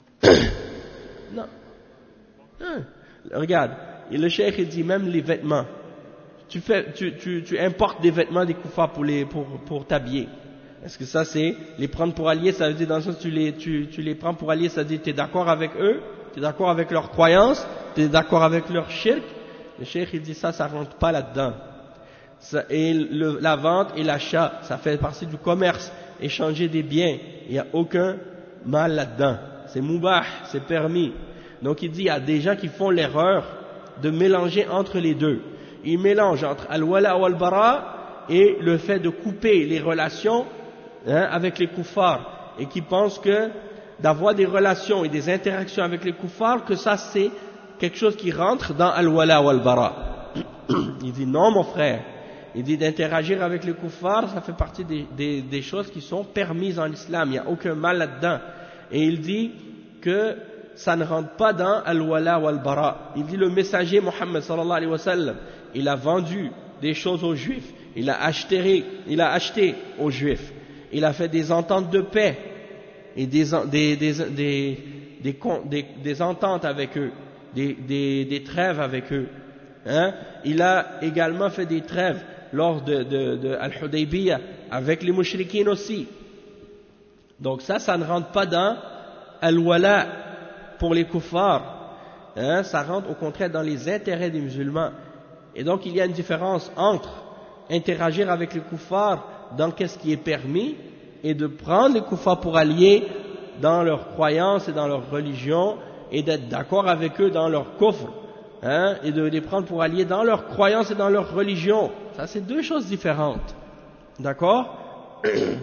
Non. Hein. Regarde, et le cheikh il dit même les vêtements. Tu, fais, tu, tu, tu importes des vêtements des koufars pour, les, pour, pour t'habiller. Est-ce que ça c'est les prendre pour alliés? Ça veut dire dans le sens tu les, tu, tu les prends pour alliés, ça veut dire tu es d'accord avec eux, tu es d'accord avec leurs croyances, tu es d'accord avec leur shirk. Le cheikh il dit ça, ça rentre pas là-dedans. Ça, et le, la vente et l'achat, ça fait partie du commerce, échanger des biens, il n'y a aucun mal là-dedans. C'est moubah, c'est permis. Donc il dit, il y a des gens qui font l'erreur de mélanger entre les deux. Ils mélangent entre al-wala ou al-bara et le fait de couper les relations, hein, avec les koufars, et qui pensent que d'avoir des relations et des interactions avec les koufars, que ça c'est quelque chose qui rentre dans al-wala ou al-bara. Il dit non mon frère. Il dit d'interagir avec les koufars, ça fait partie des, des, des choses qui sont permises en islam, il n'y a aucun mal là-dedans. Et il dit que ça ne rentre pas dans al-wala ou al-bara. Il dit le messager Mohammed sallallahu alayhi wa sallam, il a vendu des choses aux juifs, il a acheté, il a acheté aux juifs, il a fait des ententes de paix et des, des, des, des, des, des, des ententes avec eux, des, des, des trêves avec eux. Hein? Il a également fait des trêves lors de, de, de Al-Hudaybiyah avec les mushrikines aussi. Donc ça, ça ne rentre pas dans Al-Wala pour les kuffars. Hein? Ça rentre au contraire dans les intérêts des musulmans. Et donc il y a une différence entre interagir avec les kuffars dans qu'est-ce qui est permis et de prendre les kuffars pour alliés dans leurs croyances et dans leur religion et d'être d'accord avec eux dans leur kufr. Hein, et de les prendre pour alliés dans leurs croyances et dans leur religion. Ça, c'est deux choses différentes. D'accord?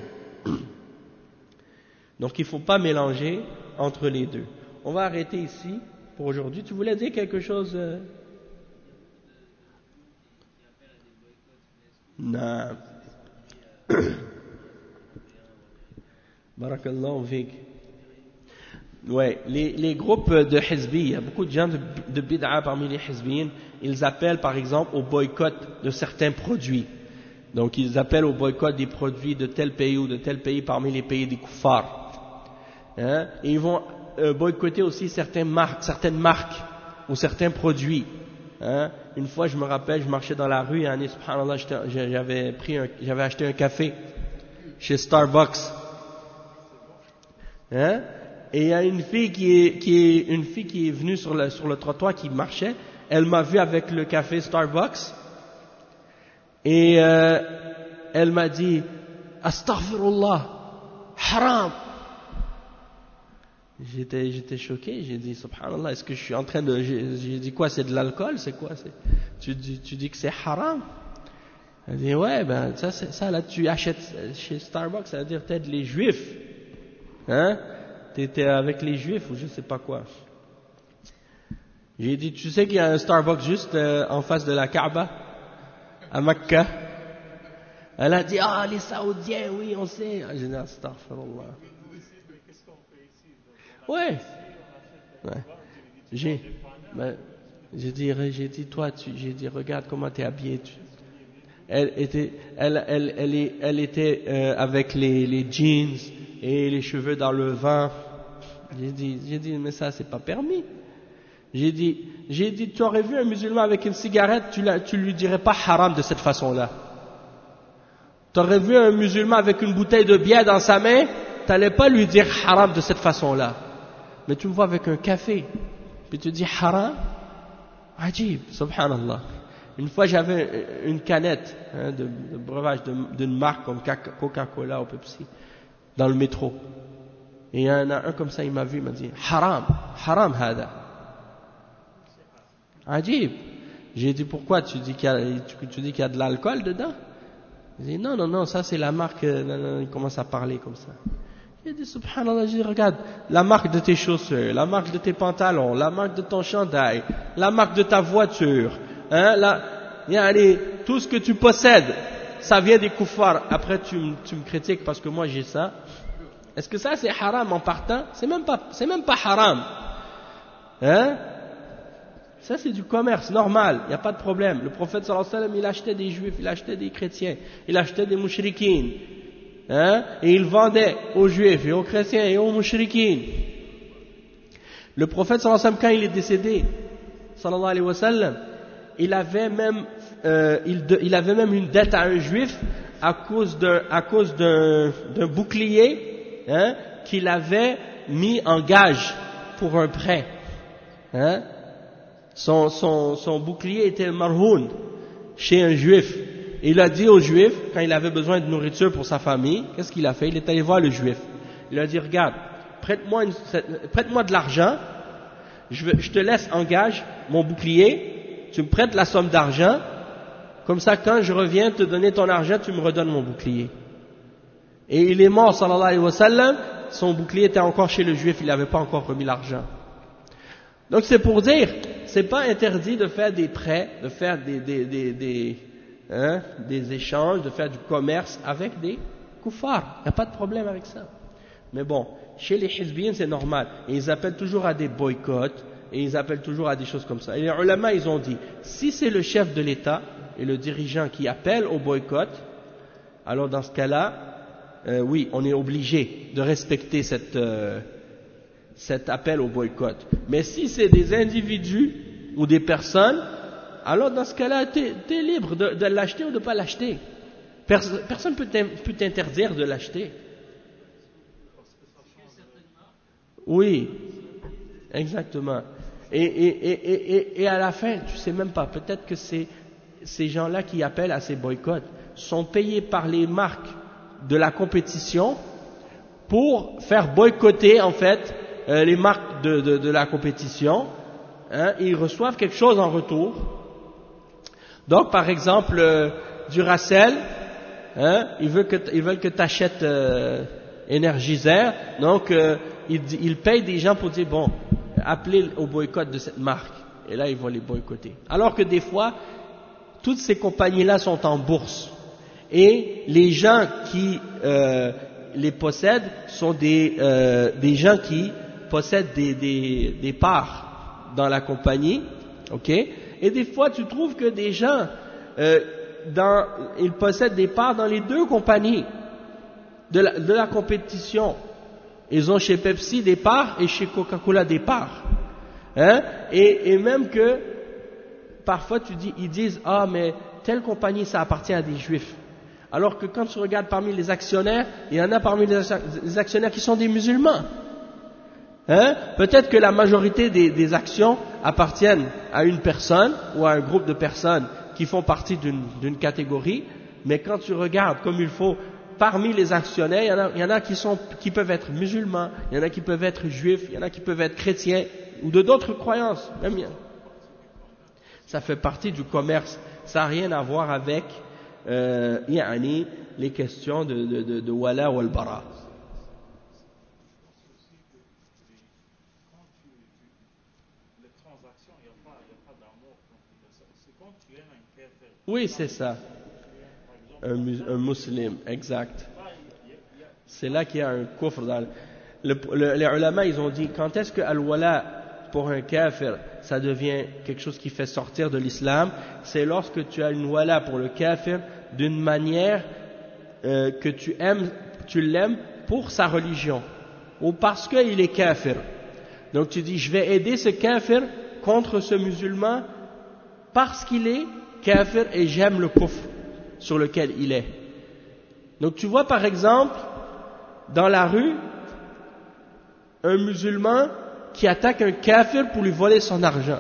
Donc, il ne faut pas mélanger entre les deux. On va arrêter ici pour aujourd'hui. Tu voulais dire quelque chose? euh... Non. Barakallahu fik. Ouais, les, les groupes de hizbi, il y a beaucoup de gens de, de bid'a parmi les hizbiyin, ils appellent par exemple au boycott de certains produits. Donc ils appellent au boycott des produits de tel pays ou de tel pays parmi les pays des koufars. Hein? Et ils vont euh, boycotter aussi certaines marques, certaines marques ou certains produits. Hein? Une fois, je me rappelle, je marchais dans la rue et un subhanallah, j'avais pris, un, j'avais acheté un café chez Starbucks. Hein? Et il y a une fille qui est, qui est, une fille qui est venue sur le, sur le trottoir qui marchait. Elle m'a vu avec le café Starbucks et euh, elle m'a dit Astaghfirullah, haram. J'étais, j'étais choqué, j'ai dit subhanallah, est-ce que je suis en train de, j'ai, j'ai dit quoi, c'est de l'alcool, c'est quoi, c'est, tu, tu, tu dis que c'est haram? Elle dit ouais, ben ça, c'est, ça là tu achètes chez Starbucks, ça veut dire t'aides les juifs, hein, t'étais avec les juifs ou je sais pas quoi. J'ai dit, tu sais qu'il y a un Starbucks juste euh, en face de la Kaaba, à Mecca. Elle a dit, ah, les Saoudiens, oui, on sait. J'ai dit, astaghfirullah. Ouais. ouais. J'ai, ben, j'ai dit, j'ai dit, toi, tu, j'ai dit, regarde comment t'es habillé. Tu. Elle était, elle, elle, elle, elle, elle était euh, avec les, les jeans et les cheveux dans le vent. J'ai dit, j'ai dit, mais ça, c'est pas permis. J'ai dit, j'ai dit, tu aurais vu un musulman avec une cigarette, tu, la, tu lui dirais pas haram de cette façon-là. Tu aurais vu un musulman avec une bouteille de bière dans sa main, tu n'allais pas lui dire haram de cette façon-là. Mais tu me vois avec un café, puis tu dis haram, ajib, subhanallah. Une fois j'avais une canette hein, de, de breuvage d'une marque comme Coca-Cola ou Pepsi dans le métro. Et il y en a un comme ça, il m'a vu, il m'a dit haram, haram hada. Ajib. J'ai dit pourquoi tu dis qu'il y a, tu, tu dis qu'il y a de l'alcool dedans? Il dit non non non, ça c'est la marque. Non, non, il commence à parler comme ça. J'ai dit subhanallah, j'ai dit regarde la marque de tes chaussures, la marque de tes pantalons, la marque de ton chandail, la marque de ta voiture, hein, la, yani, tout ce que tu possèdes, ça vient des koufars. Après tu, tu me critiques parce que moi j'ai ça. Est-ce que ça c'est haram en partant? C'est même pas, c'est même pas haram. Hein? Ça c'est du commerce normal, il n'y a pas de problème. Le prophète sallallahu alayhi wa sallam, il achetait des juifs, il achetait des chrétiens, il achetait des mouchrikines, hein, et il vendait aux juifs et aux chrétiens et aux mouchrikines. Le prophète sallallahu alayhi wa sallam, quand il est décédé, sallallahu alayhi wa sallam, il avait même, euh, il, de, il avait même une dette à un juif à cause d'un, à cause d'un, d'un bouclier, hein, qu'il avait mis en gage pour un prêt, hein. Son, son, son bouclier était marhoun chez un juif. Et il a dit au juif, quand il avait besoin de nourriture pour sa famille, qu'est-ce qu'il a fait? Il est allé voir le juif. Il a dit, regarde, prête-moi, une, prête-moi de l'argent, je, veux, je te laisse en gage mon bouclier, tu me prêtes la somme d'argent, comme ça quand je reviens te donner ton argent, tu me redonnes mon bouclier. Et il est mort, sallallahu alayhi wa sallam, son bouclier était encore chez le juif, il n'avait pas encore remis l'argent. Donc c'est pour dire, c'est pas interdit de faire des prêts, de faire des, des, des, des, hein, des échanges, de faire du commerce avec des koufars. Il n'y a pas de problème avec ça. Mais bon, chez les hizbiyin c'est normal. Et ils appellent toujours à des boycotts, et ils appellent toujours à des choses comme ça. Et les ulama ils ont dit, si c'est le chef de l'État et le dirigeant qui appelle au boycott, alors dans ce cas-là, euh, oui, on est obligé de respecter cette... Euh, cet appel au boycott. Mais si c'est des individus ou des personnes, alors dans ce cas-là, tu es libre de, de l'acheter ou de ne pas l'acheter. Pers personne ne peut t'interdire de l'acheter. Oui, exactement. Et, et, et, et, et à la fin, tu ne sais même pas, peut-être que c'est ces gens-là qui appellent à ces boycotts sont payés par les marques de la compétition pour faire boycotter en fait Euh, les marques de, de, de la compétition, hein, ils reçoivent quelque chose en retour. Donc, par exemple, euh, Duracell, hein, ils veulent que, ils veulent que tu achètes euh, Energizer, donc euh, ils, ils payent des gens pour dire, bon, appelez au boycott de cette marque. Et là, ils vont les boycotter. Alors que des fois, toutes ces compagnies-là sont en bourse. Et les gens qui euh, les possèdent sont des, euh, des gens qui possèdent des, des, des parts dans la compagnie, ok? Et des fois, tu trouves que des gens, euh, dans, ils possèdent des parts dans les deux compagnies de la, de la compétition. Ils ont chez Pepsi des parts et chez Coca-Cola des parts. Hein? Et, et même que parfois tu dis, ils disent ah mais telle compagnie ça appartient à des juifs. Alors que quand tu regardes parmi les actionnaires, il y en a parmi les actionnaires qui sont des musulmans. Hein? Peut-être que la majorité des, des actions appartiennent à une personne ou à un groupe de personnes qui font partie d'une, d'une catégorie, mais quand tu regardes comme il faut, parmi les actionnaires, il y en a, il y en a qui, sont, qui peuvent être musulmans, il y en a qui peuvent être juifs, il y en a qui peuvent être chrétiens ou de d'autres croyances. Même, ça fait partie du commerce, ça n'a rien à voir avec euh, yani, les questions de, de, de, de wala ou al-bara. Oui, c'est ça. Un, un musulman, exact. C'est là qu'il y a un kufr. Dans le, le, les ulama, ils ont dit, quand est-ce que al-wala pour un kafir, ça devient quelque chose qui fait sortir de l'islam? C'est lorsque tu as une wala pour le kafir d'une manière euh, que tu aimes, tu l'aimes pour sa religion ou parce qu'il est kafir. Donc tu dis, je vais aider ce kafir contre ce musulman parce qu'il est kafir et j'aime le kufr sur lequel il est. Donc tu vois par exemple dans la rue un musulman qui attaque un kafir pour lui voler son argent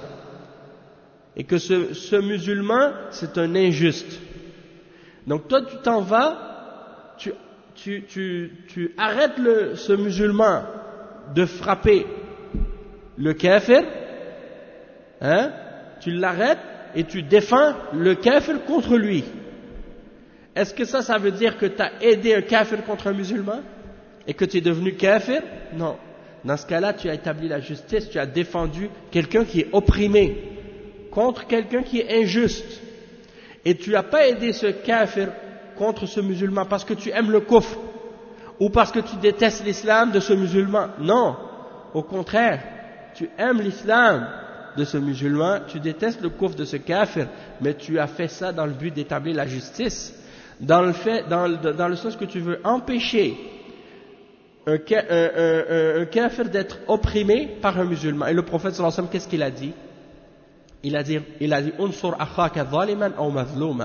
et que ce, ce musulman c'est un injuste. Donc toi tu t'en vas, tu, tu, tu, tu arrêtes le, ce musulman de frapper le kafir, hein, tu l'arrêtes et tu défends le kafir contre lui. Est-ce que ça, ça veut dire que tu as aidé un kafir contre un musulman et que tu es devenu kafir? Non. Dans ce cas-là, tu as établi la justice, tu as défendu quelqu'un qui est opprimé contre quelqu'un qui est injuste. Et tu n'as pas aidé ce kafir contre ce musulman parce que tu aimes le kufr ou parce que tu détestes l'islam de ce musulman. Non. Au contraire, tu aimes l'islam de ce musulman, tu détestes le kufr de ce kafir, mais tu as fait ça dans le but d'établir la justice, dans le fait, dans le, dans le sens que tu veux empêcher un, un, un, un kafir d'être opprimé par un musulman. Et le prophète sallallahu alayhi wa sallam, qu'est-ce qu'il a dit? Il a dit, il a dit, unsur akhaka zaliman aw mazluma.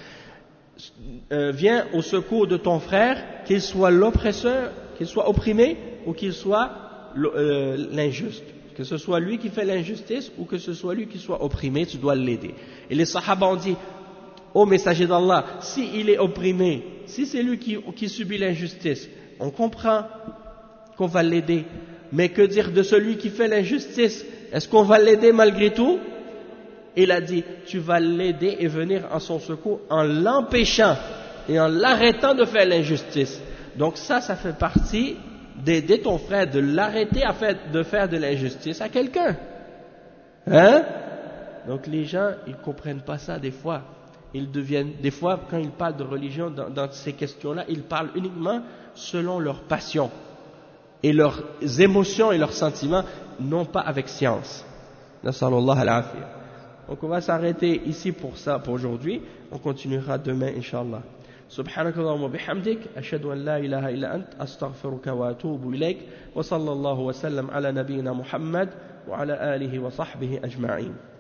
Euh, viens au secours de ton frère, qu'il soit l'oppresseur, qu'il soit opprimé ou qu'il soit l'injuste. Que ce soit lui qui fait l'injustice ou que ce soit lui qui soit opprimé, tu dois l'aider. Et les sahaba ont dit, ô messager d'Allah, si il est opprimé, si c'est lui qui, qui subit l'injustice, on comprend qu'on va l'aider. Mais que dire de celui qui fait l'injustice? Est-ce qu'on va l'aider malgré tout? Il a dit, tu vas l'aider et venir en son secours en l'empêchant et en l'arrêtant de faire l'injustice. Donc ça, ça fait partie d'aider ton frère, de l'arrêter à faire, de faire de l'injustice à quelqu'un. Hein? Donc les gens, ils comprennent pas ça des fois. Ils deviennent, des fois, quand ils parlent de religion, dans, dans ces questions-là, ils parlent uniquement selon leur passion et leurs émotions et leurs sentiments, non pas avec science. Nasallallahu al-afiyah. Donc on va s'arrêter ici pour ça, pour aujourd'hui. On continuera demain, Inch'Allah. سبحانك اللهم وبحمدك أشهد أن لا إله إلا أنت أستغفرك وأتوب إليك وصلى الله وسلم على نبينا محمد وعلى آله وصحبه أجمعين.